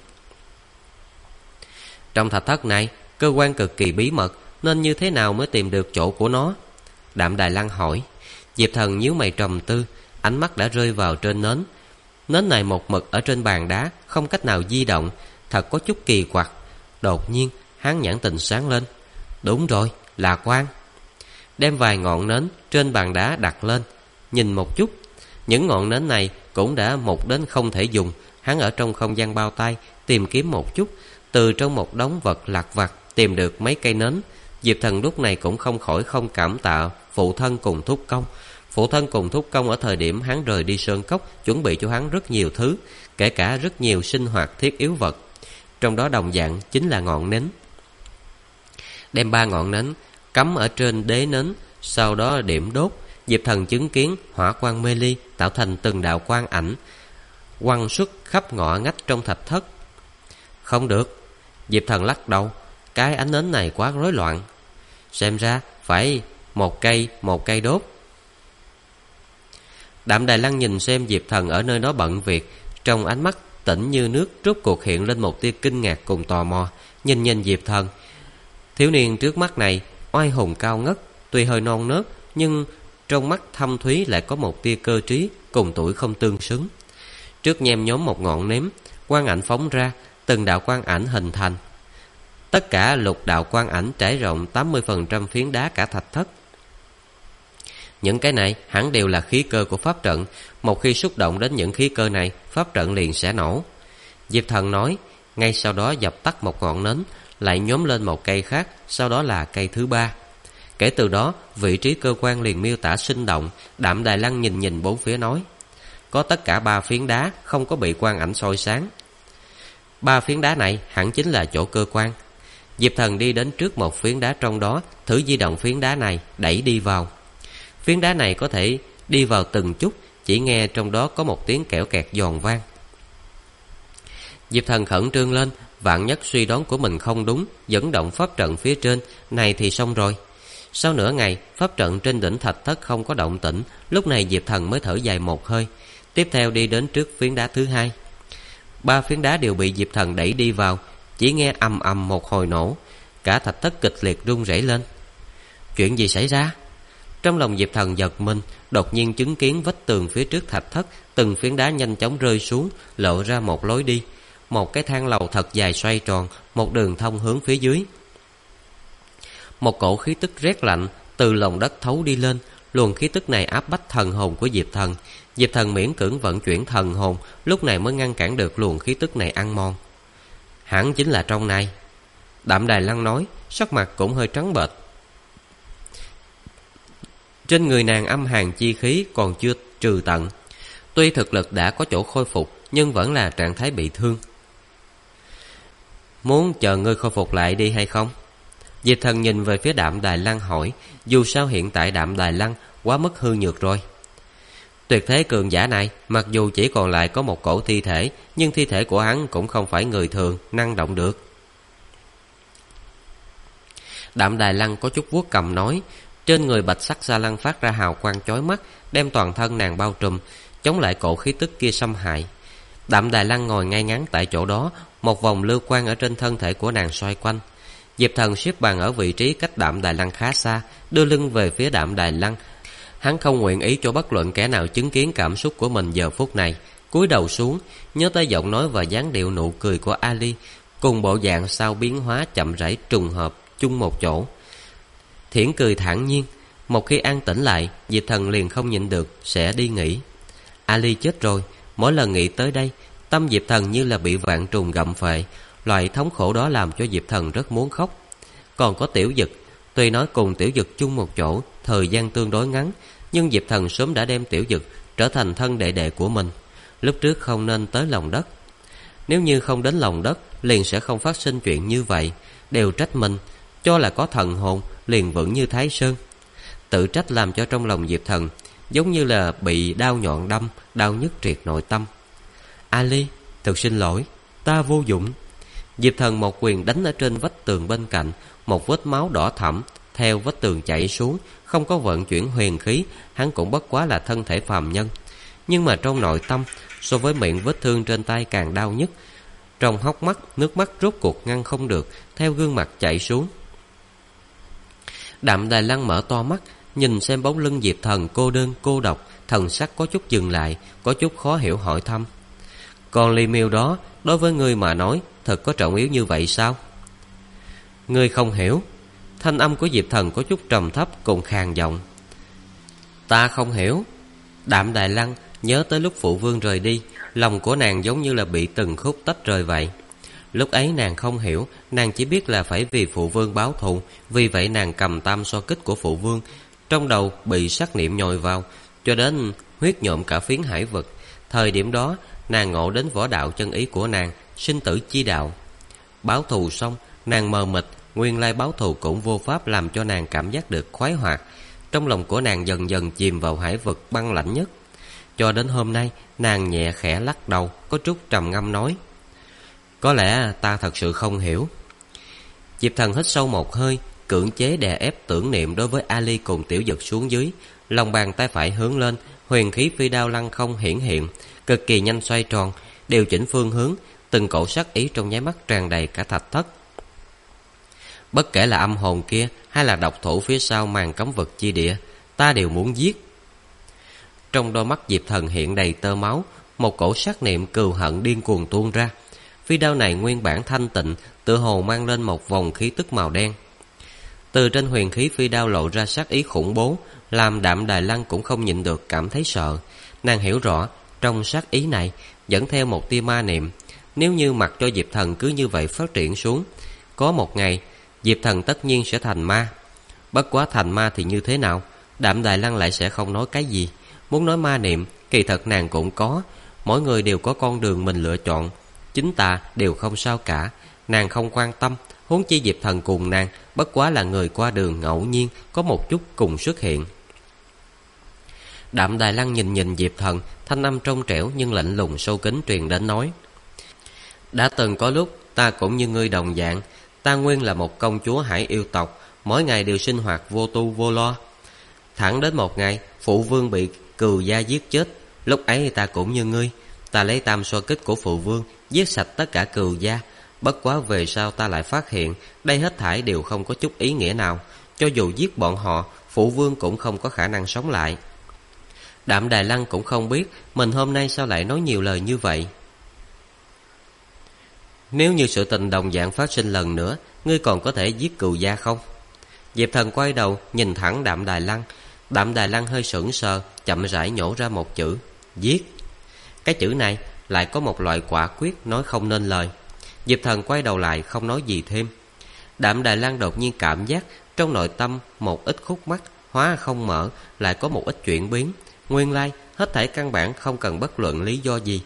Trong thạch thất này, cơ quan cực kỳ bí mật, nên như thế nào mới tìm được chỗ của nó? Đạm Đài Lăng hỏi. Diệp Thần nhíu mày trầm tư, ánh mắt đã rơi vào trên nến. Nến này một mực ở trên bàn đá, không cách nào di động, thật có chút kỳ quặc. Đột nhiên, hắn nhãn tình sáng lên. Đúng rồi, là quang. Đem vài ngọn nến trên bàn đá đặt lên, nhìn một chút. Những ngọn nến này cũng đã mục đến không thể dùng. Hắn ở trong không gian bao tay tìm kiếm một chút, từ trong một đống vật lặt vặt tìm được mấy cây nến. Diệp Thần lúc này cũng không khỏi không cảm tạ phụ thân cùng thúc công. Phụ thân cùng thúc công ở thời điểm hắn rời đi sơn cốc chuẩn bị cho hắn rất nhiều thứ, kể cả rất nhiều sinh hoạt thiết yếu vật, trong đó đồng dạng chính là ngọn nến. đem 3 ngọn nến cắm ở trên đế nến, sau đó điểm đốt. Diệp Thần chứng kiến hỏa quang mê ly tạo thành từng đạo quang ảnh quăng xuất khắp ngõ ngách trong thạch thất. Không được, Diệp Thần lắc đầu, cái ánh nến này quá rối loạn, xem ra phải một cây đốt. Đạm Đài Lăng nhìn xem Diệp Thần ở nơi đó bận việc, trong ánh mắt tĩnh như nước rốt cuộc hiện lên một tia kinh ngạc cùng tò mò. Nhìn Diệp Thần, thiếu niên trước mắt này oai hùng cao ngất, tuy hơi non nớt nhưng trong mắt thâm thúy lại có một tia cơ trí, cùng tuổi không tương xứng. Trước nhem nhóm một ngọn nến, quang ảnh phóng ra, từng đạo quang ảnh hình thành. Tất cả lục đạo quang ảnh trải rộng 80% phiến đá cả thạch thất. Những cái này hẳn đều là khí cơ của pháp trận, một khi xúc động đến những khí cơ này, pháp trận liền sẽ nổ. Diệp Thần nói, ngay sau đó dập tắt một ngọn nến, lại nhóm lên một cây khác, sau đó là cây thứ 3. Kể từ đó, vị trí cơ quan liền miêu tả sinh động. Đạm Đài Lăng nhìn bốn phía nói, có tất cả 3 phiến đá không có bị quang ảnh soi sáng. 3 phiến đá này hẳn chính là chỗ cơ quan. Diệp Thần đi đến trước một phiến đá trong đó, thử di động phiến đá này, đẩy đi vào. Phiến đá này có thể đi vào từng chút, chỉ nghe trong đó có một tiếng kẽo kẹt giòn vang. Diệp Thần khẩn trương lên, vạn nhất suy đoán của mình không đúng, dẫn động pháp trận phía trên này thì xong rồi. Sau nửa ngày, pháp trận trên đỉnh thạch thất không có động tĩnh, lúc này Diệp Thần mới thở dài một hơi. Tiếp theo đi đến trước phiến đá thứ 2. 3 phiến đá đều bị Diệp Thần đẩy đi vào, chỉ nghe ầm ầm một hồi nổ, cả thạch thất kịch liệt rung rẩy lên. Chuyện gì xảy ra? Trong lòng Diệp Thần giật mình, đột nhiên chứng kiến vách tường phía trước thạch thất, từng phiến đá nhanh chóng rơi xuống, lộ ra một lối đi, một cái thang lầu thật dài xoay tròn, một đường thông hướng phía dưới. Một cổ khí tức rét lạnh từ lòng đất thấu đi lên, luồng khí tức này áp bách thần hồn của Diệp Thần. Diệp Thần miễn cưỡng vận chuyển thần hồn, lúc này mới ngăn cản được luồng khí tức này ăn mòn. Hẳn chính là trong này. Đạm Đài Lăng nói, sắc mặt cũng hơi trắng bệch. Trên người nàng âm hàn chi khí còn chưa trừ tận, tuy thực lực đã có chỗ khôi phục, nhưng vẫn là trạng thái bị thương. Muốn chờ ngươi khôi phục lại đi hay không? Diệp Thần nhìn về phía Đạm Đài Lăng hỏi, dù sao hiện tại Đạm Đài Lăng quá mức hư nhược rồi. Tuyệt thế cường giả này, mặc dù chỉ còn lại có một cổ thi thể, nhưng thi thể của hắn cũng không phải người thường năng động được. Đạm Đài Lăng có chút vuốt cầm nói, trên người bạch sắc sa lăng phát ra hào quang chói mắt, đem toàn thân nàng bao trùm, chống lại cổ khí tức kia xâm hại. Đạm Đài Lăng ngồi ngay ngắn tại chỗ đó, một vòng lưu quang ở trên thân thể của nàng xoay quanh. Diệp Thần xếp bằng ở vị trí cách Đạm Đài Lăng khá xa, đưa lưng về phía Đạm Đài Lăng. Hắn không nguyện ý cho bất luận kẻ nào chứng kiến cảm xúc của mình giờ phút này. Cúi đầu xuống, nhớ tới giọng nói và dáng điệu nụ cười của Ali, cùng bộ dạng sau biến hóa chậm rãi trùng hợp chung một chỗ. Thiển cười thản nhiên. Một khi an tĩnh lại, Diệp Thần liền không nhịn được sẽ đi nghỉ. Ali chết rồi. Mỗi lần nghĩ tới đây, tâm Diệp Thần như là bị vạn trùng gặm phệ. Loại thống khổ đó làm cho Diệp Thần rất muốn khóc. Còn có Tiểu Dực, tuy nói cùng Tiểu Dực chung một chỗ, thời gian tương đối ngắn, nhưng Diệp Thần sớm đã đem Tiểu Dực trở thành thân đệ đệ của mình. Lúc trước không nên tới lòng đất. Nếu như không đến lòng đất, liền sẽ không phát sinh chuyện như vậy. Đều trách mình, cho là có thần hồn liền vững như Thái Sơn. Tự trách làm cho trong lòng Diệp Thần giống như là bị đao nhọn đâm, đau nhức triệt nội tâm. Ali, thật xin lỗi, ta vô dụng. Diệp Thần một quyền đánh ở trên vách tường bên cạnh, một vết máu đỏ thẫm theo vách tường chảy xuống, không có vận chuyển huyền khí, hắn cũng bất quá là thân thể phàm nhân. Nhưng mà trong nội tâm, so với miệng vết thương trên tay càng đau nhức. Trong hốc mắt, nước mắt rốt cuộc ngăn không được, theo gương mặt chảy xuống. Đạm Đài Lăng mở to mắt, nhìn xem bóng lưng Diệp Thần cô đơn cô độc, thần sắc có chút dừng lại, có chút khó hiểu hỏi thăm. Còn ly miêu đó, đối với ngươi mà nói, thật có trọng yếu như vậy sao? Ngươi không hiểu. Thanh âm của Diệp Thần có chút trầm thấp cùng khàn giọng. Ta không hiểu. Đạm Đài Lăng nhớ tới lúc phụ vương rời đi, lòng của nàng giống như là bị từng khúc tách rời vậy. Lúc ấy nàng không hiểu, nàng chỉ biết là phải vì phụ vương báo thù, vì vậy nàng cầm tam so kích của phụ vương, trong đầu bị sát niệm nhồi vào, cho đến huyết nhộm cả phiến hải vực. Thời điểm đó, nàng ngộ đến võ đạo chân ý của nàng, sinh tử chi đạo. Báo thù xong, nàng mờ mịt, nguyên lai báo thù cũng vô pháp làm cho nàng cảm giác được khoái hoạt. Trong lòng của nàng dần dần chìm vào hải vực băng lạnh nhất. Cho đến hôm nay, nàng nhẹ khẽ lắc đầu, có chút trầm ngâm nói: có lẽ ta thật sự không hiểu. Diệp Thần hít sâu một hơi, cưỡng chế đè ép tưởng niệm đối với Ali cùng Tiểu Dực xuống dưới. Lòng bàn tay phải hướng lên, huyền khí phi đao lăng không hiển hiện, cực kỳ nhanh xoay tròn, điều chỉnh phương hướng. Từng cổ sắc ý trong nháy mắt tràn đầy cả thạch thất. Bất kể là âm hồn kia hay là độc thủ phía sau màn cấm vực chi địa, ta đều muốn giết. Trong đôi mắt Diệp Thần hiện đầy tơ máu, một cổ sát niệm cừu hận điên cuồng tuôn ra. Phi đao này nguyên bản thanh tịnh, tựa hồ mang lên một vòng khí tức màu đen. Từ trên huyền khí phi đao lộ ra sát ý khủng bố, làm Đạm Đài Lăng cũng không nhịn được cảm thấy sợ. Nàng hiểu rõ, trong sát ý này dẫn theo một tia ma niệm. Nếu như mặc cho Diệp Thần cứ như vậy phát triển xuống, có một ngày Diệp Thần tất nhiên sẽ thành ma. Bất quá thành ma thì như thế nào, Đạm Đài Lăng lại sẽ không nói cái gì. Muốn nói ma niệm, kỳ thật nàng cũng có. Mỗi người đều có con đường mình lựa chọn, chính ta đều không sao cả. Nàng không quan tâm, huống chi Diệp Thần cùng nàng bất quá là người qua đường ngẫu nhiên có một chút cùng xuất hiện. Đạm Đài Lăng nhìn Diệp Thần, thanh âm trong trẻo nhưng lạnh lùng sâu kín truyền đến nói: đã từng có lúc ta cũng như ngươi đồng dạng. Ta nguyên là một công chúa hải yêu tộc, mỗi ngày đều sinh hoạt vô tu vô lo. Thẳng đến một ngày phụ vương bị cừu gia giết chết. Lúc ấy ta cũng như ngươi, ta lấy tam xoa kích của phụ vương giết sạch tất cả cừu gia. Bất quá về sau ta lại phát hiện đây hết thảy đều không có chút ý nghĩa nào. Cho dù giết bọn họ, phụ vương cũng không có khả năng sống lại. Đạm Đài Lăng cũng không biết mình hôm nay sao lại nói nhiều lời như vậy. Nếu như sự tình đồng dạng phát sinh lần nữa, ngươi còn có thể giết cừu gia không? Diệp Thần quay đầu nhìn thẳng Đạm Đài Lăng. Đạm Đài Lăng hơi sững sờ, chậm rãi nhổ ra một chữ: giết. Cái chữ này lại có một loại quả quyết nói không nên lời. Diệp Thần quay đầu lại không nói gì thêm. Đạm Đài Lăng đột nhiên cảm giác trong nội tâm một ít khúc mắc hóa không mở, lại có một ít chuyển biến. Nguyên lai hết thảy căn bản không cần bất luận lý do gì.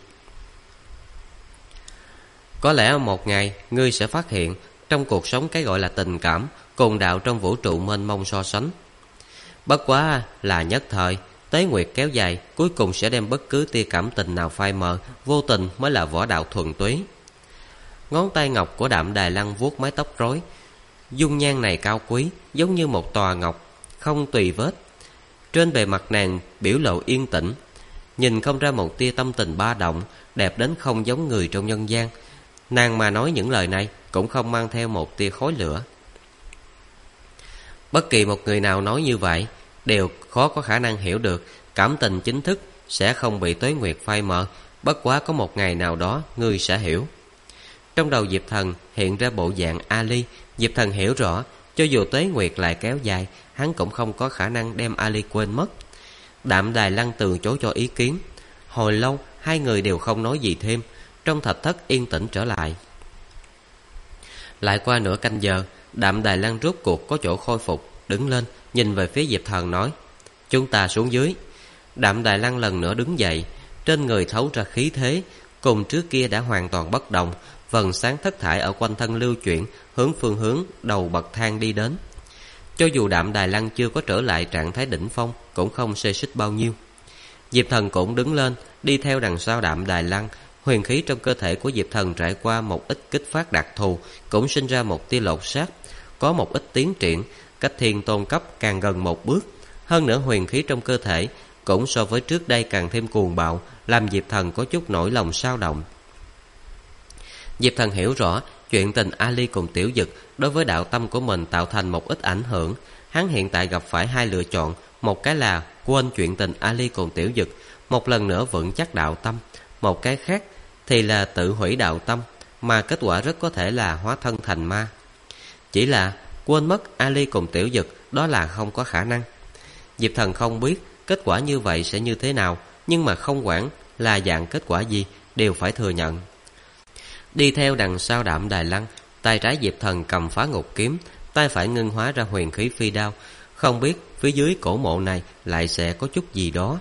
Có lẽ một ngày ngươi sẽ phát hiện trong cuộc sống cái gọi là tình cảm cùng đạo trong vũ trụ mênh mông so sánh, bất quá là nhất thời. Tế nguyệt kéo dài, cuối cùng sẽ đem bất cứ tia cảm tình nào phai mờ. Vô tình mới là võ đạo thuần túy. Ngón tay ngọc của Đạm Đài Lăng vuốt mái tóc rối. Dung nhan này cao quý, giống như một tòa ngọc, không tùy vết. Trên bề mặt nàng biểu lộ yên tĩnh, nhìn không ra một tia tâm tình ba động, đẹp đến không giống người trong nhân gian. Nàng mà nói những lời này cũng không mang theo một tia khói lửa. Bất kỳ một người nào nói như vậy đều khó có khả năng hiểu được cảm tình chính thức sẽ không bị tuế nguyệt phai mờ. Bất quá có một ngày nào đó ngươi sẽ hiểu. Trong đầu Diệp Thần hiện ra bộ dạng Ali. Diệp Thần hiểu rõ, cho dù tuế nguyệt lại kéo dài, hắn cũng không có khả năng đem Ali quên mất. Đạm Đài Lăng từ chối cho ý kiến. Hồi lâu hai người đều không nói gì thêm. Trong thạch thất yên tĩnh trở lại. Lại qua nửa canh giờ, Đạm Đài Lăng rốt cuộc có chỗ khôi phục, đứng lên nhìn về phía Diệp Thần nói: chúng ta xuống dưới. Đạm Đài Lăng lần nữa đứng dậy, trên người thấu ra khí thế cùng trước kia đã hoàn toàn bất đồng. Vầng sáng thất thải ở quanh thân lưu chuyển, hướng phương hướng đầu bậc thang đi đến. Cho dù Đạm Đài Lăng chưa có trở lại trạng thái đỉnh phong, cũng không xê xích bao nhiêu. Diệp Thần cũng đứng lên, đi theo đằng sau Đạm Đài Lăng. Huyền khí trong cơ thể của Diệp Thần trải qua một ít kích phát đặc thù, cũng sinh ra một tia lột xác, có một ít tiến triển, cách thiên tôn cấp càng gần một bước. Hơn nữa huyền khí trong cơ thể cũng so với trước đây càng thêm cuồng bạo, làm Diệp Thần có chút nỗi lòng xao động. Diệp Thần hiểu rõ chuyện tình Ali cùng Tiểu Dực đối với đạo tâm của mình tạo thành một ít ảnh hưởng. Hắn hiện tại gặp phải hai lựa chọn, một cái là quên chuyện tình Ali cùng Tiểu Dực, một lần nữa vững chắc đạo tâm. Một cái khác thì là tự hủy đạo tâm, mà kết quả rất có thể là hóa thân thành ma. Chỉ là quên mất Ali cùng Tiểu Dực, đó là không có khả năng. Diệp Thần không biết kết quả như vậy sẽ như thế nào, nhưng mà không quản là dạng kết quả gì đều phải thừa nhận. Đi theo đằng sau Đạm Đài Lăng, tay trái Diệp Thần cầm Phá Ngục kiếm, tay phải ngưng hóa ra huyền khí phi đao. Không biết phía dưới cổ mộ này lại sẽ có chút gì đó.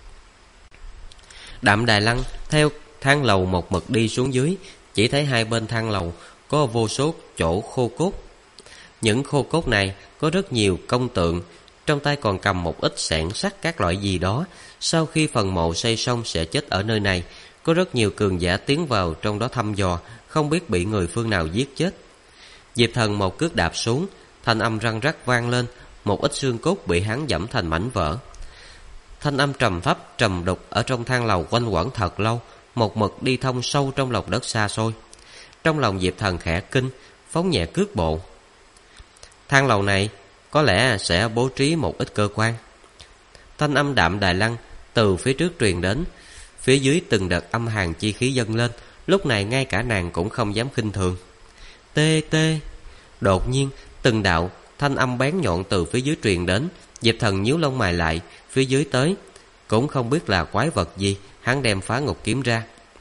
Đạm Đài Lăng theo thang lầu một mực đi xuống dưới, chỉ thấy hai bên thang lầu có vô số chỗ khô cốt. Những khô cốt này có rất nhiều công tượng, trong tay còn cầm một ít xẻng sắt các loại gì đó. Sau khi phần mộ xây xong sẽ chết ở nơi này. Có rất nhiều cường giả tiến vào trong đó thăm dò, không biết bị người phương nào giết chết. Diệp Thần một cước đạp xuống, thanh âm răng rắc vang lên, một ít xương cốt bị hắn giẫm thành mảnh vỡ. Thanh âm trầm thấp trầm đục ở trong thang lầu quanh quẩn thật lâu, một mực đi thông sâu trong lòng đất xa xôi. Trong lòng Diệp Thần khẽ kinh, phóng nhẹ cước bộ. Thang lầu này có lẽ sẽ bố trí một ít cơ quan. Thanh âm đạm đài lăng từ phía trước truyền đến, phía dưới từng đợt âm hàn chi khí dâng lên. Lúc này ngay cả nàng cũng không dám khinh thường. Tê tê. Đột nhiên từng đạo thanh âm bén nhọn từ phía dưới truyền đến. Diệp Thần nhíu lông mày lại, phía dưới tới cũng không biết là quái vật gì. Hắn đem phá ngục kiếm ra.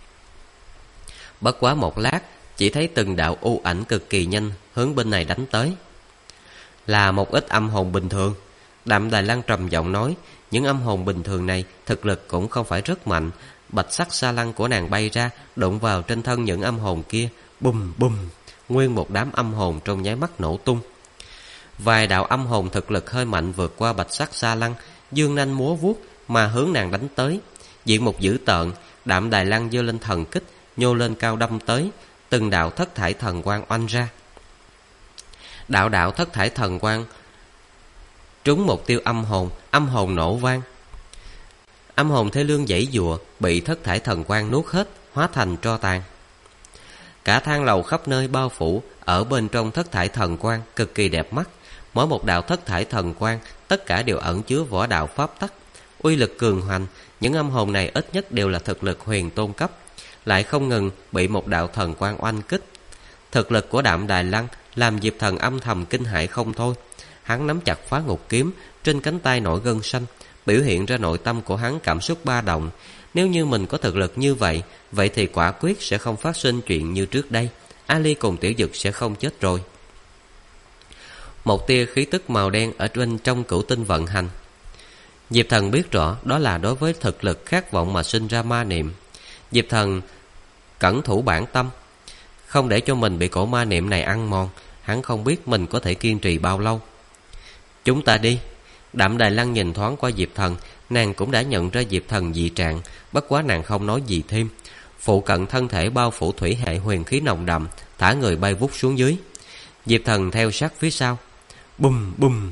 Bất quá một lát, chỉ thấy từng đạo u ảnh cực kỳ nhanh hướng bên này đánh tới. Là một ít âm hồn bình thường. Đạm Đài Lăng trầm giọng nói. Những âm hồn bình thường này thực lực cũng không phải rất mạnh. Bạch sắc sa lăng của nàng bay ra, đụng vào trên thân những âm hồn kia. Bùm bùm. Nguyên một đám âm hồn trong nháy mắt nổ tung. Vài đạo âm hồn thực lực hơi mạnh vượt qua bạch sắc sa lăng, dương nanh múa vuốt mà hướng nàng đánh tới. Diện một dữ tợn, Đạm Đài Lăng giơ lên thần kích, nhô lên cao đâm tới. Từng đạo thất thải thần quang oanh ra. Đạo đạo thất thải thần quang trúng mục tiêu âm hồn nổ vang. Âm hồn Thê Lương giãy giụa, bị thất thải thần quang nuốt hết, hóa thành tro tàn. Cả thang lầu khắp nơi bao phủ ở bên trong thất thải thần quang, cực kỳ đẹp mắt. Mỗi một đạo thất thải thần quang tất cả đều ẩn chứa võ đạo pháp tắc, uy lực cường hoành. Những âm hồn này ít nhất đều là thực lực huyền tôn cấp, lại không ngừng bị một đạo thần quang oanh kích. Thực lực của Đạm Đài Lăng làm Diệp Thần âm thầm kinh hãi không thôi. Hắn nắm chặt phá ngục kiếm, trên cánh tay nổi gân xanh, biểu hiện ra nội tâm của hắn cảm xúc ba động. Nếu như mình có thực lực như vậy, vậy thì quả quyết sẽ không phát sinh chuyện như trước đây. Ali cùng Tiểu Dực sẽ không chết rồi. Một tia khí tức màu đen ở bên trong cửu tinh vận hành. Diệp Thần biết rõ đó là đối với thực lực khát vọng mà sinh ra ma niệm. Diệp Thần cẩn thủ bản tâm, không để cho mình bị cổ ma niệm này ăn mòn. Hắn không biết mình có thể kiên trì bao lâu. Chúng ta đi. Đạm Đài Lăng nhìn thoáng qua Diệp Thần, nàng cũng đã nhận ra Diệp Thần dị trạng, bất quá nàng không nói gì thêm. Phụ cận thân thể bao phủ thủy hệ huyền khí nồng đậm, thả người bay vút xuống dưới. Diệp Thần theo sát phía sau. Bùm bùm.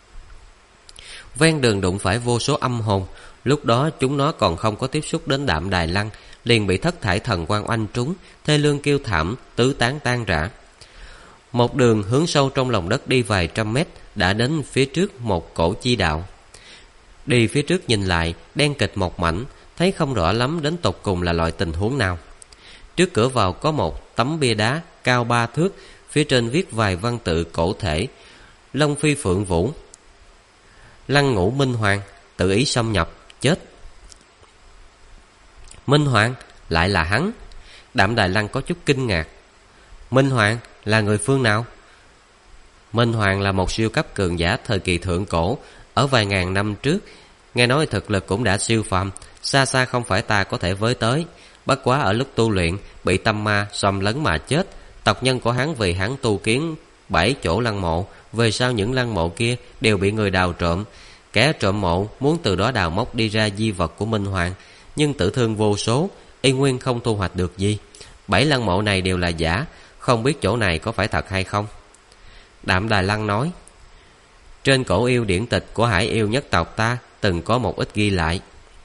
Ven đường đụng phải vô số âm hồn. Lúc đó chúng nó còn không có tiếp xúc đến Đạm Đài Lăng, liền bị thất thải thần quang oanh trúng, thê lương kêu thảm, tứ tán tan rã. Một đường hướng sâu trong lòng đất đi vài trăm mét, đã đến phía trước một cổ chi đạo. Đi phía trước nhìn lại, đen kịt một mảnh, thấy không rõ lắm đến tột cùng là loại tình huống nào. Trước cửa vào có một tấm bia đá cao 3 thước, phía trên viết vài văn tự cổ thể: Long Phi Phượng Vũ, Lăng Ngũ Minh Hoàng, tự ý xâm nhập, chết. Minh Hoàng, lại là hắn. Đạm Đài Lăng có chút kinh ngạc. Minh Hoàng là người phương nào? Minh Hoàng là một siêu cấp cường giả thời kỳ thượng cổ, ở vài ngàn năm trước. Nghe nói thực lực cũng đã siêu phàm, xa xa không phải ta có thể với tới. Bất quá ở lúc tu luyện bị tâm ma xâm lấn mà chết. Tộc nhân của hắn vì hắn tu kiến 7 chỗ lăng mộ, về sau những lăng mộ kia đều bị người đào trộm. Kẻ trộm mộ muốn từ đó đào móc đi ra di vật của Minh Hoàng, nhưng tử thương vô số, y nguyên không thu hoạch được gì. 7 lăng mộ này đều là giả, không biết chỗ này có phải thật hay không. Đạm Đài Lăng nói, trên cổ yêu điển tịch của Hải Yêu nhất tộc ta từng có một ít ghi lại.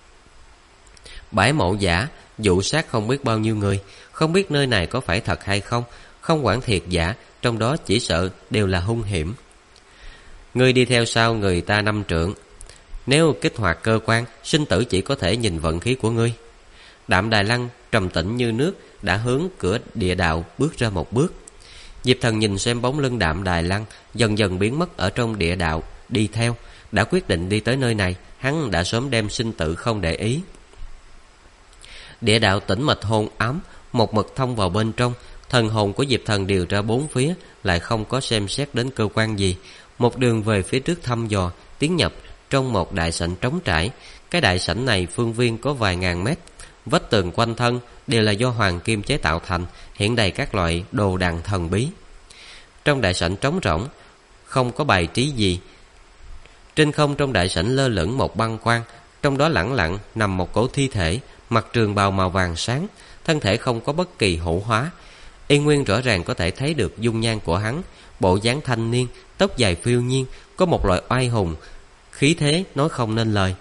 7 mộ giả dụ sát không biết bao nhiêu người, không biết nơi này có phải thật hay không. Không quản thiệt giả, trong đó chỉ sợ đều là hung hiểm. Ngươi đi theo sau người ta 5 trượng, nếu kích hoạt cơ quan, sinh tử chỉ có thể nhìn vận khí của ngươi. Đạm Đài Lăng trầm tĩnh như nước đã hướng cửa địa đạo bước ra một bước. Diệp Thần nhìn xem bóng lưng Đạm Đài Lăng dần dần biến mất ở trong địa đạo, đi theo. Đã quyết định đi tới nơi này, hắn đã sớm đem sinh tử không để ý. Địa đạo tĩnh mịch hôn ám, một mực thông vào bên trong. Thần hồn của Diệp Thần điều ra bốn phía, lại không có xem xét đến cơ quan gì. Một đường về phía trước thăm dò, tiến nhập trong một đại sảnh trống trải. Cái đại sảnh này phương viên có vài ngàn mét, vách tường quanh thân đều là do hoàng kim chế tạo thành, hiện đầy các loại đồ đằng thần bí. Trong đại sảnh trống rỗng, không có bài trí gì. Trên không trong đại sảnh lơ lửng một băng quan, trong đó lẳng lặng nằm một cổ thi thể, mặc trường bào màu vàng sáng, thân thể không có bất kỳ hữu hóa. Y nguyên rõ ràng có thể thấy được dung nhan của hắn, bộ dáng thanh niên, tóc dài phiêu nhiên, có một loại oai hùng, khí thế nói không nên lời.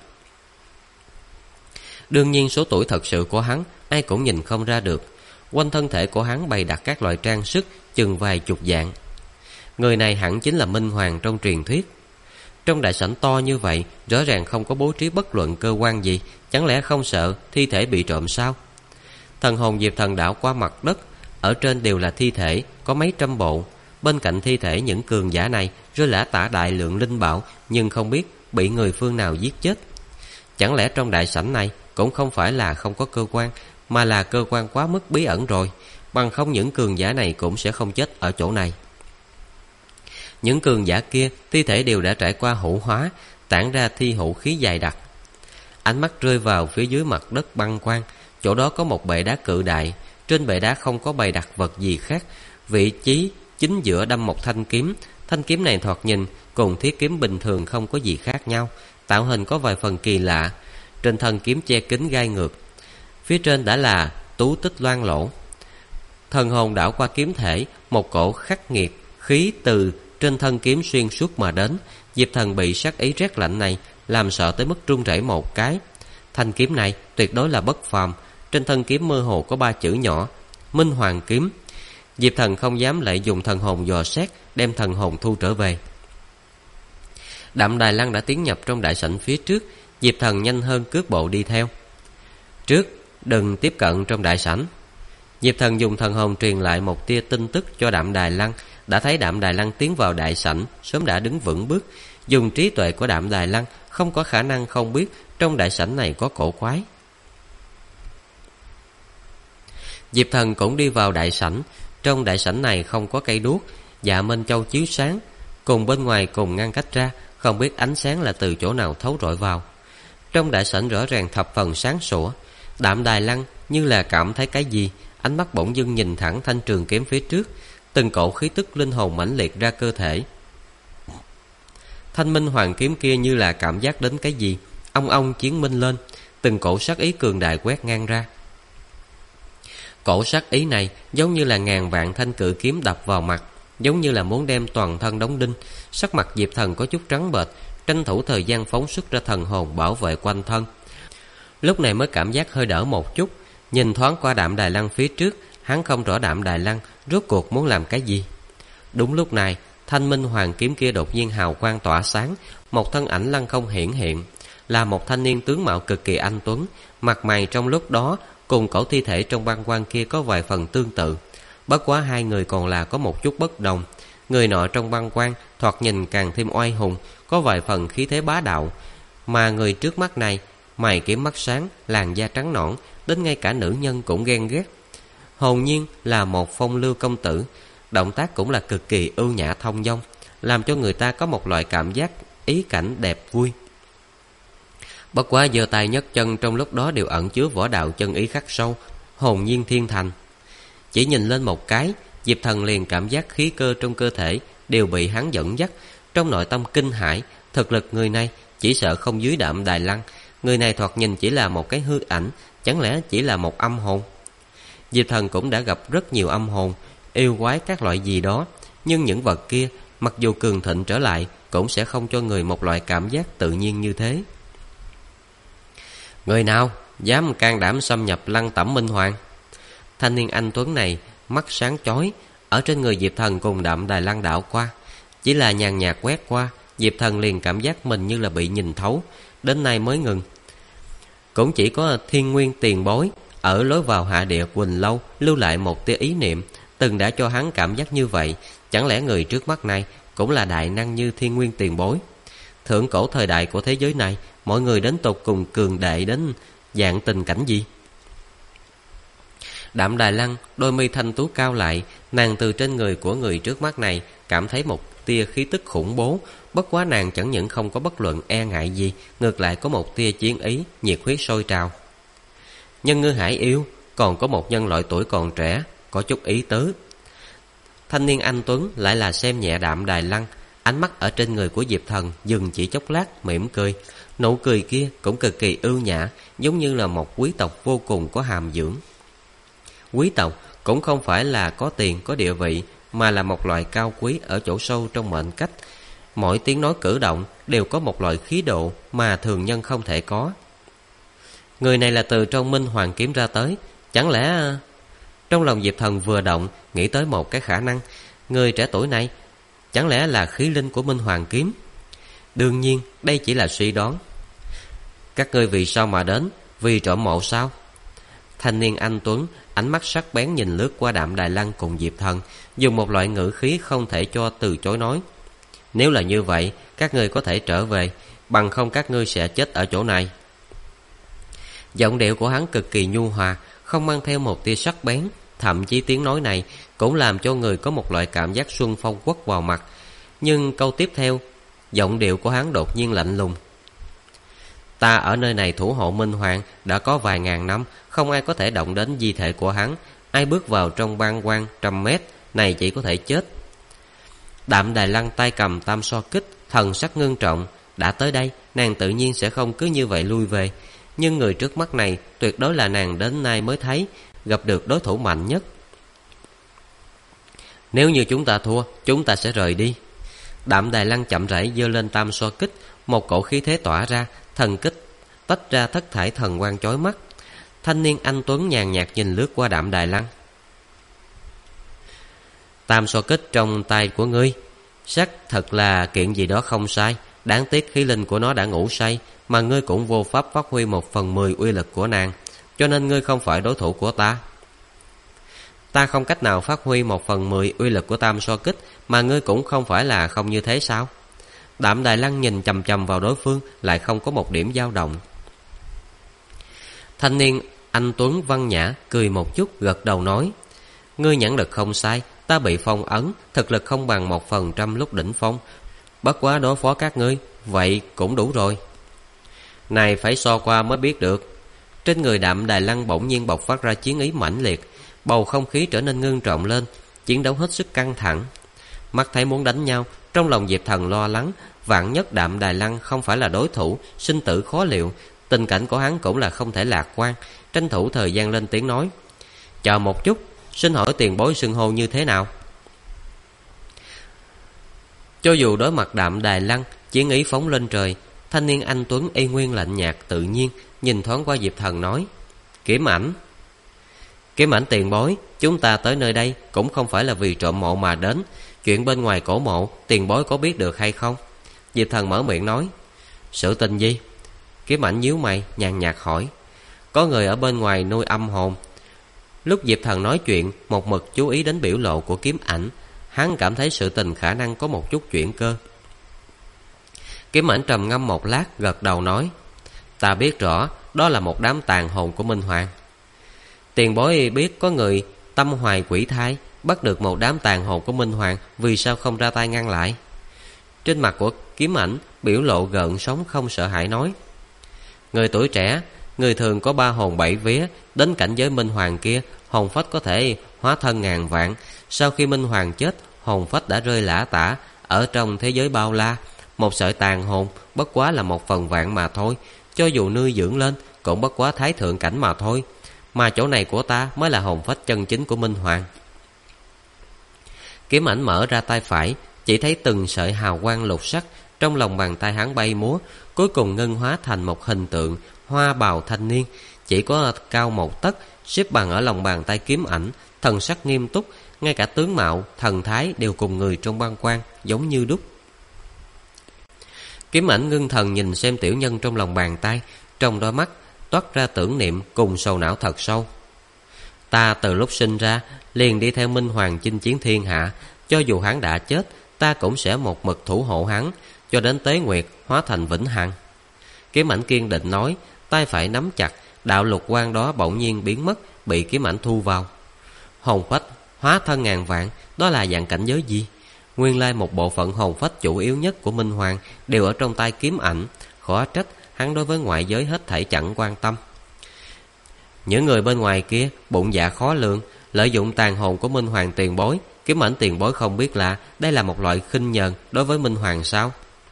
Đương nhiên số tuổi thật sự của hắn ai cũng nhìn không ra được. Quanh thân thể của hắn bày đặt các loại trang sức chừng vài chục dạng. Người này hẳn chính là Minh Hoàng trong truyền thuyết. Trong đại sảnh to như vậy, rõ ràng không có bố trí bất luận cơ quan gì, chẳng lẽ không sợ thi thể bị trộm sao? Thần hồn Diệp Thần đảo qua mặt đất, ở trên đều là thi thể, có mấy trăm bộ. Bên cạnh thi thể những cường giả này rơi lả tả đại lượng linh bảo, nhưng không biết bị người phương nào giết chết. Chẳng lẽ trong đại sảnh này cũng không phải là không có cơ quan, mà là cơ quan quá mức bí ẩn rồi, bằng không những cường giả này cũng sẽ không chết ở chỗ này. Những cường giả kia thi thể đều đã trải qua hữu hóa, tản ra thi hữu khí dày đặc. Ánh mắt rơi vào phía dưới mặt đất băng quan, chỗ đó có một bệ đá cự đại, trên bệ đá không có bày đặt vật gì khác, vị trí chính giữa đâm một thanh kiếm. Thanh kiếm này thoạt nhìn cùng thiết kiếm bình thường không có gì khác nhau, tạo hình có vài phần kỳ lạ. Trên thân kiếm che kín gai ngược, phía trên đã là tú tích loang lỗ. Thần hồn đảo qua kiếm thể, một cổ khắc nghiệt khí từ trên thân kiếm xuyên suốt mà đến. Diệp Thần bị sát ý rét lạnh này làm sợ tới mức run rẩy một cái. Thanh kiếm này tuyệt đối là bất phàm. Trên thân kiếm mơ hồ có 3 chữ nhỏ: Minh Hoàng kiếm. Diệp Thần không dám lại dùng thần hồn dò xét, đem thần hồn thu trở về. Đạm Đài Lăng đã tiến nhập trong đại sảnh phía trước. Diệp Thần nhanh hơn cước bộ đi theo. Trước, đừng tiếp cận trong đại sảnh. Diệp Thần dùng thần hồn truyền lại một tia tin tức cho Đạm Đài Lăng. Đã thấy Đạm Đài Lăng tiến vào đại sảnh, sớm đã đứng vững bước. Dùng trí tuệ của Đạm Đài Lăng, không có khả năng không biết trong đại sảnh này có cổ quái. Diệp Thần cũng đi vào đại sảnh. Trong đại sảnh này không có cây đuốc, dạ Minh Châu chiếu sáng, cùng bên ngoài cùng ngăn cách ra, không biết ánh sáng là từ chỗ nào thấu rọi vào. Trong đại sảnh rõ ràng thập phần sáng sủa. Đạm Đài Lăng như là cảm thấy cái gì, ánh mắt bỗng dưng nhìn thẳng thanh trường kiếm phía trước, từng cổ khí tức linh hồn mãnh liệt ra cơ thể. Thanh Minh Hoàng kiếm kia như là cảm giác đến cái gì, ong ong chiến minh lên, từng cổ sát ý cường đại quét ngang ra. Cổ sát ý này giống như là ngàn vạn thanh cự kiếm đập vào mặt, giống như là muốn đem toàn thân đóng đinh. Sắc mặt Diệp Thần có chút trắng bệch, tranh thủ thời gian phóng xuất ra thần hồn bảo vệ quanh thân. Lúc này mới cảm giác hơi đỡ một chút. Nhìn thoáng qua Đạm Đài Lăng phía trước, hắn không rõ Đạm Đài Lăng rốt cuộc muốn làm cái gì. Đúng lúc này, Thanh Minh Hoàng kiếm kia đột nhiên hào quang tỏa sáng, một thân ảnh lăng không hiển hiện, là một thanh niên tướng mạo cực kỳ anh tuấn, mặt mày trong lúc đó cùng cổ thi thể trong băng quan kia có vài phần tương tự. Bất quá hai người còn là có một chút bất đồng. Người nọ trong băng quan thoạt nhìn càng thêm oai hùng, có vài phần khí thế bá đạo, mà người trước mắt này mày kiếm mắt sáng, làn da trắng nõn, đến ngay cả nữ nhân cũng ghen ghét. Hồn nhiên là một phong lưu công tử, động tác cũng là cực kỳ ưu nhã thông dong, làm cho người ta có một loại cảm giác ý cảnh đẹp vui. Bất quá giơ tay nhấc chân trong lúc đó đều ẩn chứa võ đạo chân ý khắc sâu, hồn nhiên thiên thành. Chỉ nhìn lên một cái, Diệp Thần liền cảm giác khí cơ trong cơ thể đều bị hắn dẫn dắt. Trong nội tâm kinh hãi, thực lực người này chỉ sợ không dưới Đạm Đài Lăng. Người này thoạt nhìn chỉ là một cái hư ảnh, chẳng lẽ chỉ là một âm hồn? Diệp Thần cũng đã gặp rất nhiều âm hồn, yêu quái các loại gì đó, nhưng những vật kia mặc dù cường thịnh trở lại cũng sẽ không cho người một loại cảm giác tự nhiên như thế. Người nào dám can đảm xâm nhập Lăng Tẩm Minh Hoàng? Thanh niên anh tuấn này mắt sáng chói, ở trên người Diệp Thần cùng Đạm Đài Lăng đảo qua. Chỉ là nhàn nhạt quét qua, Diệp Thần liền cảm giác mình như là bị nhìn thấu, đến nay mới ngừng. Cũng chỉ có Thiên Nguyên tiền bối ở lối vào hạ địa Quỳnh Lâu lưu lại một tia ý niệm, từng đã cho hắn cảm giác như vậy. Chẳng lẽ người trước mắt này cũng là đại năng như Thiên Nguyên tiền bối? Thượng cổ thời đại của thế giới này, mọi người đến tột cùng cường đại đến dạng tình cảnh gì? Đạm Đài Lăng đôi mi thanh tú cao lại, nàng từ trên người của người trước mắt này cảm thấy một tia khí tức khủng bố. Bất quá nàng chẳng những không có bất luận e ngại gì, ngược lại có một tia chiến ý, nhiệt huyết sôi trào. Nhân ngư hải yêu, còn có một nhân loại tuổi còn trẻ, có chút ý tứ. Thanh niên anh tuấn lại là xem nhẹ Đạm Đài Lăng, Ánh mắt ở trên người của Diệp Thần dừng chỉ chốc lát, mỉm cười. Nụ cười kia cũng cực kỳ ưu nhã, giống như là một quý tộc vô cùng có hàm dưỡng. Quý tộc cũng không phải là có tiền có địa vị, mà là một loại cao quý ở chỗ sâu trong mệnh cách. Mỗi tiếng nói cử động đều có một loại khí độ mà thường nhân không thể có. Người này là từ trong Minh Hoàng kiếm ra tới. Chẳng lẽ... Trong lòng Diệp Thần vừa động, nghĩ tới một cái khả năng. Người trẻ tuổi này chẳng lẽ là khí linh của Minh Hoàng kiếm? Đương nhiên đây chỉ là suy đoán. Các ngươi vì sao mà đến? Vì trộm mộ sao? Thanh niên anh tuấn ánh mắt sắc bén nhìn lướt qua Đạm Đài Lăng cùng Diệp Thần, dùng một loại ngữ khí không thể cho từ chối nói: nếu là như vậy, các ngươi có thể trở về, bằng không các ngươi sẽ chết ở chỗ này. Giọng điệu của hắn cực kỳ nhu hòa, không mang theo một tia sắc bén. Thậm chí tiếng nói này cũng làm cho người có một loại cảm giác xuân phong quất vào mặt. Nhưng câu tiếp theo, giọng điệu của hắn đột nhiên lạnh lùng: ta ở nơi này thủ hộ Minh Hoàng đã có vài ngàn năm, không ai có thể động đến di thể của hắn. Ai bước vào trong băng quan 100 mét này chỉ có thể chết. Đạm Đài Lăng tay cầm tam so kích, thần sắc ngưng trọng. Đã tới đây, nàng tự nhiên sẽ không cứ như vậy lui về. Nhưng người trước mắt này tuyệt đối là nàng đến nay mới thấy, gặp được đối thủ mạnh nhất. Nếu như chúng ta thua, chúng ta sẽ rời đi. Đạm Đài Lăng chậm rãi giơ lên tam so kích, một cổ khí thế tỏa ra, thần kích tách ra thất thải thần quang chói mắt. Thanh niên anh tuấn nhàn nhạt nhìn lướt qua Đạm Đài Lăng: tam so kích trong tay của ngươi xác thật là kiện gì đó không sai. Đáng tiếc khí linh của nó đã ngủ say, mà ngươi cũng vô pháp phát huy 1/10 uy lực của nàng, cho nên ngươi không phải đối thủ của ta. Ta không cách nào phát huy 1/10 uy lực của tam so kích, mà ngươi cũng không phải là không như thế sao? Đạm Đài Lăng nhìn chằm chằm vào đối phương, lại không có một điểm dao động. Thanh niên anh tuấn văn nhã cười một chút, gật đầu nói: ngươi nhãn lực không sai, ta bị phong ấn, thực lực không bằng 1% lúc đỉnh phong. Bất quá đối phó các ngươi, vậy cũng đủ rồi. Này phải so qua mới biết được. Trên người Đạm Đài Lăng bỗng nhiên bộc phát ra chiến ý mãnh liệt, bầu không khí trở nên ngưng trọng lên, chiến đấu hết sức căng thẳng. Mắt thấy muốn đánh nhau, trong lòng Diệp Thần lo lắng, vạn nhất Đạm Đài Lăng không phải là đối thủ, sinh tử khó liệu. Tình cảnh của hắn cũng là không thể lạc quan, tranh thủ thời gian lên tiếng nói: chờ một chút, xin hỏi tiền bối xưng hô như thế nào? Cho dù đối mặt Đạm Đài Lăng, chiến ý phóng lên trời, thanh niên anh tuấn y nguyên lạnh nhạt tự nhiên, nhìn thoáng qua Diệp Thần nói: Kiếm Ảnh. Kiếm Ảnh tiền bối, chúng ta tới nơi đây cũng không phải là vì trộm mộ mà đến. Chuyện bên ngoài cổ mộ, tiền bối có biết được hay không? Diệp Thần mở miệng nói: sự tình gì? Kiếm Ảnh nhíu mày, nhàn nhạt hỏi: có người ở bên ngoài nuôi âm hồn. Lúc Diệp Thần nói chuyện, một mực chú ý đến biểu lộ của Kiếm Ảnh, hắn cảm thấy sự tình khả năng có một chút chuyển cơ. Kiếm Ảnh trầm ngâm một lát, gật đầu nói: ta biết rõ, đó là một đám tàn hồn của Minh Hoàng. Tiền bối biết có người tâm hoài quỷ thai, bắt được một đám tàn hồn của Minh Hoàng, vì sao không ra tay ngăn lại? Trên mặt của Kiếm Ảnh biểu lộ gợn sóng, không sợ hãi nói: người tuổi trẻ, người thường có 3 hồn 7 vía, đến cảnh giới Minh Hoàng kia, hồn phách có thể hóa thân ngàn vạn. Sau khi Minh Hoàng chết, hồn phách đã rơi lả tả ở trong thế giới bao la. Một sợi tàn hồn bất quá là 1/1000 mà thôi, cho dù nuôi dưỡng lên cũng bất quá thái thượng cảnh mà thôi. Mà chỗ này của ta mới là hồn phách chân chính của Minh Hoàng. Kiếm Ảnh mở ra tay phải, chỉ thấy từng sợi hào quang lục sắc trong lòng bàn tay hắn bay múa, cuối cùng ngưng hóa thành một hình tượng hoa bào thanh niên, chỉ có cao 1 tấc, xếp bằng ở lòng bàn tay Kiếm Ảnh, thần sắc nghiêm túc, ngay cả tướng mạo, thần thái đều cùng người trong băng quan giống như đúc. Kiếm Ảnh ngưng thần nhìn xem tiểu nhân trong lòng bàn tay, trong đôi mắt toát ra tưởng niệm cùng sầu não thật sâu. Ta từ lúc sinh ra liền đi theo Minh Hoàng chinh chiến thiên hạ, cho dù hắn đã chết, ta cũng sẽ một mực thủ hộ hắn cho đến Tế Nguyệt hóa thành vĩnh hằng. Kiếm Ảnh kiên định nói, tay phải nắm chặt, đạo lục quang đó bỗng nhiên biến mất, bị Kiếm Ảnh thu vào. Hồn phách hóa thân ngàn vạn, đó là dạng cảnh giới gì? Nguyên lai một bộ phận hồn phách chủ yếu nhất của Minh Hoàng đều ở trong tay Kiếm Ảnh, khó trách hắn đối với ngoại giới hết thảy chẳng quan tâm. Những người bên ngoài kia bụng dạ khó lường, lợi dụng tàn hồn của Minh Hoàng tiền bối, Kiếm Ảnh tiền bối không biết là đây là một loại khinh nhờn đối với Minh Hoàng sao?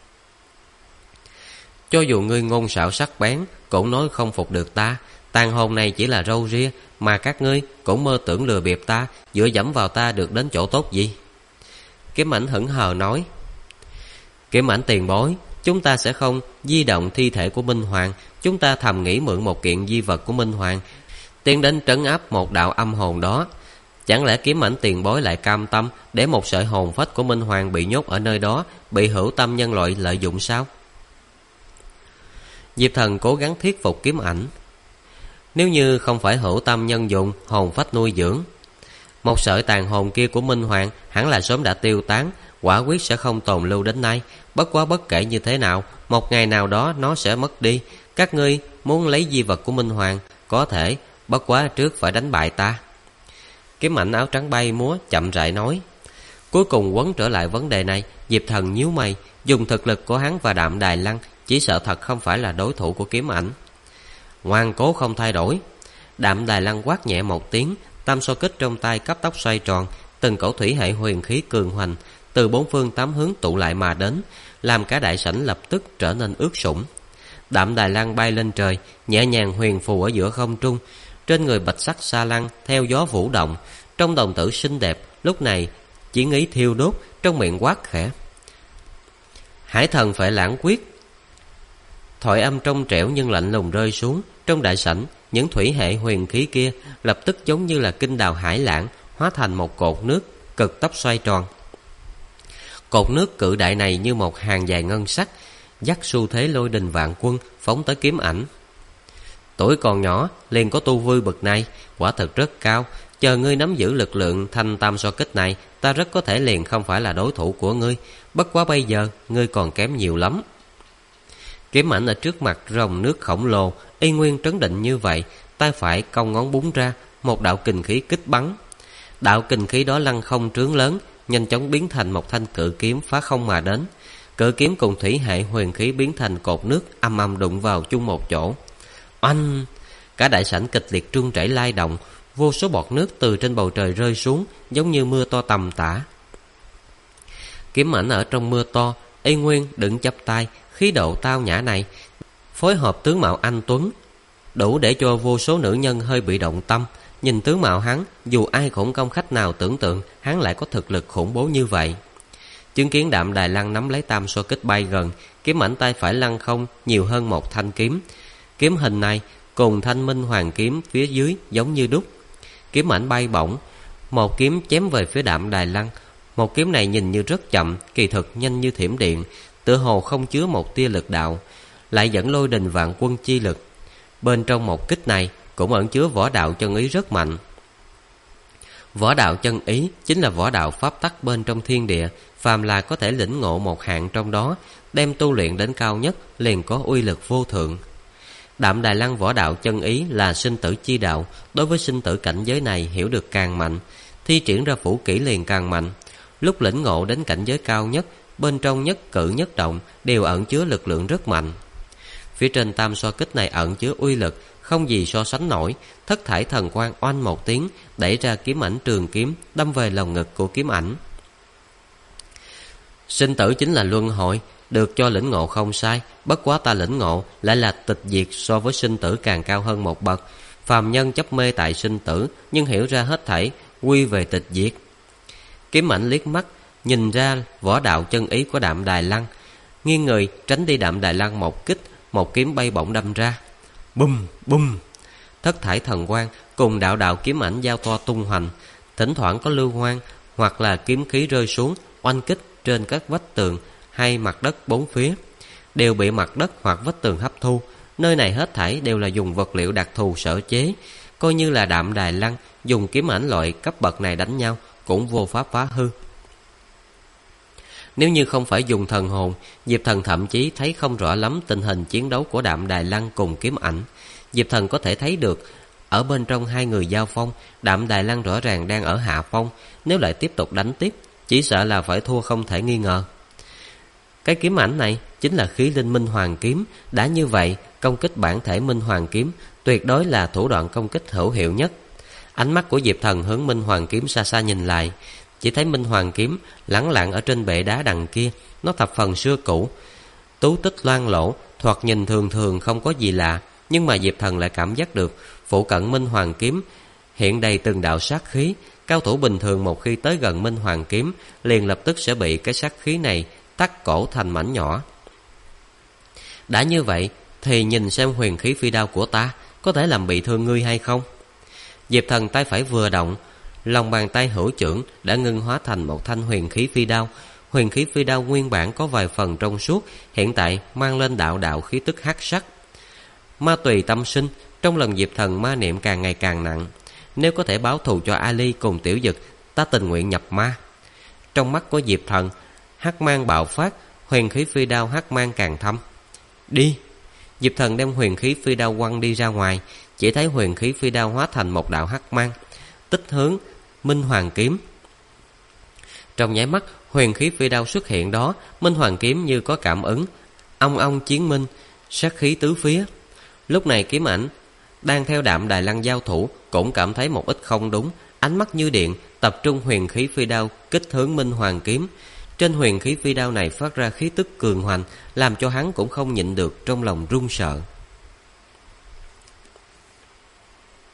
Cho dù ngươi ngôn xảo sắc bén, cũng nói không phục được ta. Tàn hồn này chỉ là râu ria, mà các ngươi cũng mơ tưởng lừa bịp ta, dựa dẫm vào ta được đến chỗ tốt gì? Kiếm Ảnh hững hờ nói. Kiếm Ảnh tiền bối, chúng ta sẽ không di động thi thể của Minh Hoàng. Chúng ta thầm nghĩ mượn một kiện di vật của Minh Hoàng, tiến đến trấn áp một đạo âm hồn đó. Chẳng lẽ Kiếm Ảnh tiền bối lại cam tâm để một sợi hồn phách của Minh Hoàng bị nhốt ở nơi đó, bị hữu tâm nhân loại lợi dụng sao? Diệp Thần cố gắng thuyết phục Kiếm Ảnh. Nếu như không phải hữu tâm nhân dụng hồn phách nuôi dưỡng, một sợi tàn hồn kia của Minh Hoàng hẳn là sớm đã tiêu tán, quả quyết sẽ không tồn lưu đến nay. Bất quá bất kể như thế nào, một ngày nào đó nó sẽ mất đi. Các ngươi muốn lấy di vật của Minh Hoàng có thể, bất quá trước phải đánh bại ta. Kiếm Ảnh áo trắng bay múa chậm rãi nói. Cuối cùng quấn trở lại vấn đề này, Diệp Thần nhíu mày. Dùng thực lực của hắn và Đạm Đài Lăng, chỉ sợ thật không phải là đối thủ của Kiếm Ảnh. Ngoan cố không thay đổi. Đạm Đài Lăng quát nhẹ một tiếng, tam so kích trong tay cấp tốc xoay tròn, từng cổ thủy hệ huyền khí cường hoành từ bốn phương tám hướng tụ lại mà đến, làm cả đại sảnh lập tức trở nên ướt sũng. Đạm Đài Lăng bay lên trời, nhẹ nhàng huyền phù ở giữa không trung, trên người bạch sắc sa lăng theo gió vũ động. Trong đồng tử xinh đẹp lúc này chỉ nghĩ thiêu đốt, trong miệng quát khẽ. Hải Thần Phệ Lãng Quyết. Thoại âm trong trẻo nhưng lạnh lùng rơi xuống. Trong đại sảnh, những thủy hệ huyền khí kia lập tức giống như là kinh đào hải lãng, hóa thành một cột nước cực tốc xoay tròn. Cột nước cự đại này như một hàng dài ngân sắc, dắt xu thế lôi đình vạn quân phóng tới Kiếm Ảnh. Tuổi còn nhỏ liền có tu vi bậc này, quả thật rất cao. Chờ ngươi nắm giữ lực lượng thanh tam so kích này, ta rất có thể liền không phải là đối thủ của ngươi. Bất quá bây giờ ngươi còn kém nhiều lắm. Kiếm Ảnh ở trước mặt rồng nước khổng lồ, y nguyên trấn định như vậy, tay phải cong ngón búng ra, một đạo kình khí kích bắn. Đạo kình khí đó lăng không trướng lớn, nhanh chóng biến thành một thanh cự kiếm phá không mà đến. Cự kiếm cùng thủy hệ huyền khí biến thành cột nước âm âm đụng vào chung một chỗ. Oanh! Cả đại sảnh kịch liệt rung rẩy lay động, vô số bọt nước từ trên bầu trời rơi xuống, giống như mưa to tầm tã. Kiếm Ảnh ở trong mưa to, y nguyên đứng chắp tay, khí độ tao nhã này phối hợp tướng mạo anh tuấn, đủ để cho vô số nữ nhân hơi bị động tâm. Nhìn tướng mạo hắn, dù ai cũng không khách nào tưởng tượng hắn lại có thực lực khủng bố như vậy. Chứng kiến Đạm Đài Lăng nắm lấy tam so kích bay gần, Kiếm Ảnh tay phải lăng không nhiều hơn một thanh kiếm. Kiếm hình này cùng thanh minh hoàng kiếm phía dưới giống như đúc. Kiếm Ảnh bay bổng, một kiếm chém về phía Đạm Đài Lăng. Một kiếm này nhìn như rất chậm, kỳ thực nhanh như thiểm điện, tựa hồ không chứa một tia lực đạo, lại dẫn lôi đình vạn quân chi lực. Bên trong một kích này cũng ẩn chứa võ đạo chân ý rất mạnh. Võ đạo chân ý chính là võ đạo pháp tắc bên trong thiên địa, phàm là có thể lĩnh ngộ một hạng trong đó, đem tu luyện đến cao nhất liền có uy lực vô thượng. Đạm Đài Lăng võ đạo chân ý là sinh tử chi đạo, đối với sinh tử cảnh giới này hiểu được càng mạnh, thi triển ra vũ kỹ liền càng mạnh. Lúc lĩnh ngộ đến cảnh giới cao nhất, bên trong nhất cử nhất động đều ẩn chứa lực lượng rất mạnh. Phía trên tam so kích này ẩn chứa uy lực không gì so sánh nổi. Thất thải thần quang oanh một tiếng, đẩy ra Kiếm Ảnh trường kiếm đâm về lồng ngực của Kiếm Ảnh. Sinh tử chính là luân hồi, được cho lĩnh ngộ không sai, bất quá ta lĩnh ngộ lại là tịch diệt, so với sinh tử càng cao hơn một bậc. Phàm nhân chấp mê tại sinh tử, nhưng hiểu ra hết thảy quy về tịch diệt. Kiếm Ảnh liếc mắt nhìn ra võ đạo chân ý của Đạm Đài Lăng, nghiêng người tránh đi Đạm Đài Lăng một kích, một kiếm bay bổng đâm ra. Bum bum! Thất thải thần quang cùng đạo đạo kiếm ảnh giao thoa tung hoành, thỉnh thoảng có lưu hoang hoặc là kiếm khí rơi xuống oanh kích trên các vách tường hay mặt đất bốn phía, đều bị mặt đất hoặc vách tường hấp thu. Nơi này hết thảy đều là dùng vật liệu đặc thù sở chế, coi như là Đạm Đài Lăng dùng kiếm ảnh loại cấp bậc này đánh nhau cũng vô pháp phá hư. Nếu như không phải dùng thần hồn, Diệp Thần thậm chí thấy không rõ lắm tình hình chiến đấu của Đạm Đài Lăng cùng Kiếm Ảnh. Diệp Thần có thể thấy được ở bên trong hai người giao phong, Đạm Đài Lăng rõ ràng đang ở hạ phong, nếu lại tiếp tục đánh tiếp, chỉ sợ là phải thua không thể nghi ngờ. Cái kiếm ảnh này chính là khí linh Minh Hoàng kiếm, đã như vậy, công kích bản thể Minh Hoàng kiếm tuyệt đối là thủ đoạn công kích hữu hiệu nhất. Ánh mắt của Diệp Thần hướng Minh Hoàng kiếm xa xa nhìn lại, chỉ thấy Minh Hoàng kiếm lẳng lặng ở trên bệ đá đằng kia. Nó thập phần xưa cũ, tú tích loang lổ, thoạt nhìn thường thường không có gì lạ. Nhưng mà Diệp Thần lại cảm giác được phụ cận Minh Hoàng kiếm hiện đầy từng đạo sát khí. Cao thủ bình thường một khi tới gần Minh Hoàng kiếm liền lập tức sẽ bị cái sát khí này tắc cổ thành mảnh nhỏ. Đã như vậy thì nhìn xem huyền khí phi đao của ta có thể làm bị thương ngươi hay không. Diệp Thần tay phải vừa động, lòng bàn tay hữu chưởng đã ngưng hóa thành một thanh huyền khí phi đao. Huyền khí phi đao nguyên bản có vài phần trong suốt, hiện tại mang lên đạo đạo khí tức hắc sắc. Ma tùy tâm sinh, trong lòng Diệp Thần ma niệm càng ngày càng nặng. Nếu có thể báo thù cho Ali cùng Tiểu Dực, ta tình nguyện nhập ma. Trong mắt của Diệp Thần, hắc mang bạo phát, huyền khí phi đao hắc mang càng thâm. Đi! Diệp Thần đem huyền khí phi đao quăng đi ra ngoài, chỉ thấy huyền khí phi đao hóa thành một đạo hắc mang, tích hướng Minh Hoàng kiếm. Trong nháy mắt, huyền khí phi đao xuất hiện đó, Minh Hoàng kiếm như có cảm ứng, ong ong chiến minh, sát khí tứ phía. Lúc này kiếm ảnh đang theo Đạm Đài Lăng giao thủ cũng cảm thấy một ít không đúng, ánh mắt như điện tập trung huyền khí phi đao kích hướng Minh Hoàng kiếm. Trên huyền khí phi đao này phát ra khí tức cường hoành, làm cho hắn cũng không nhịn được trong lòng run sợ.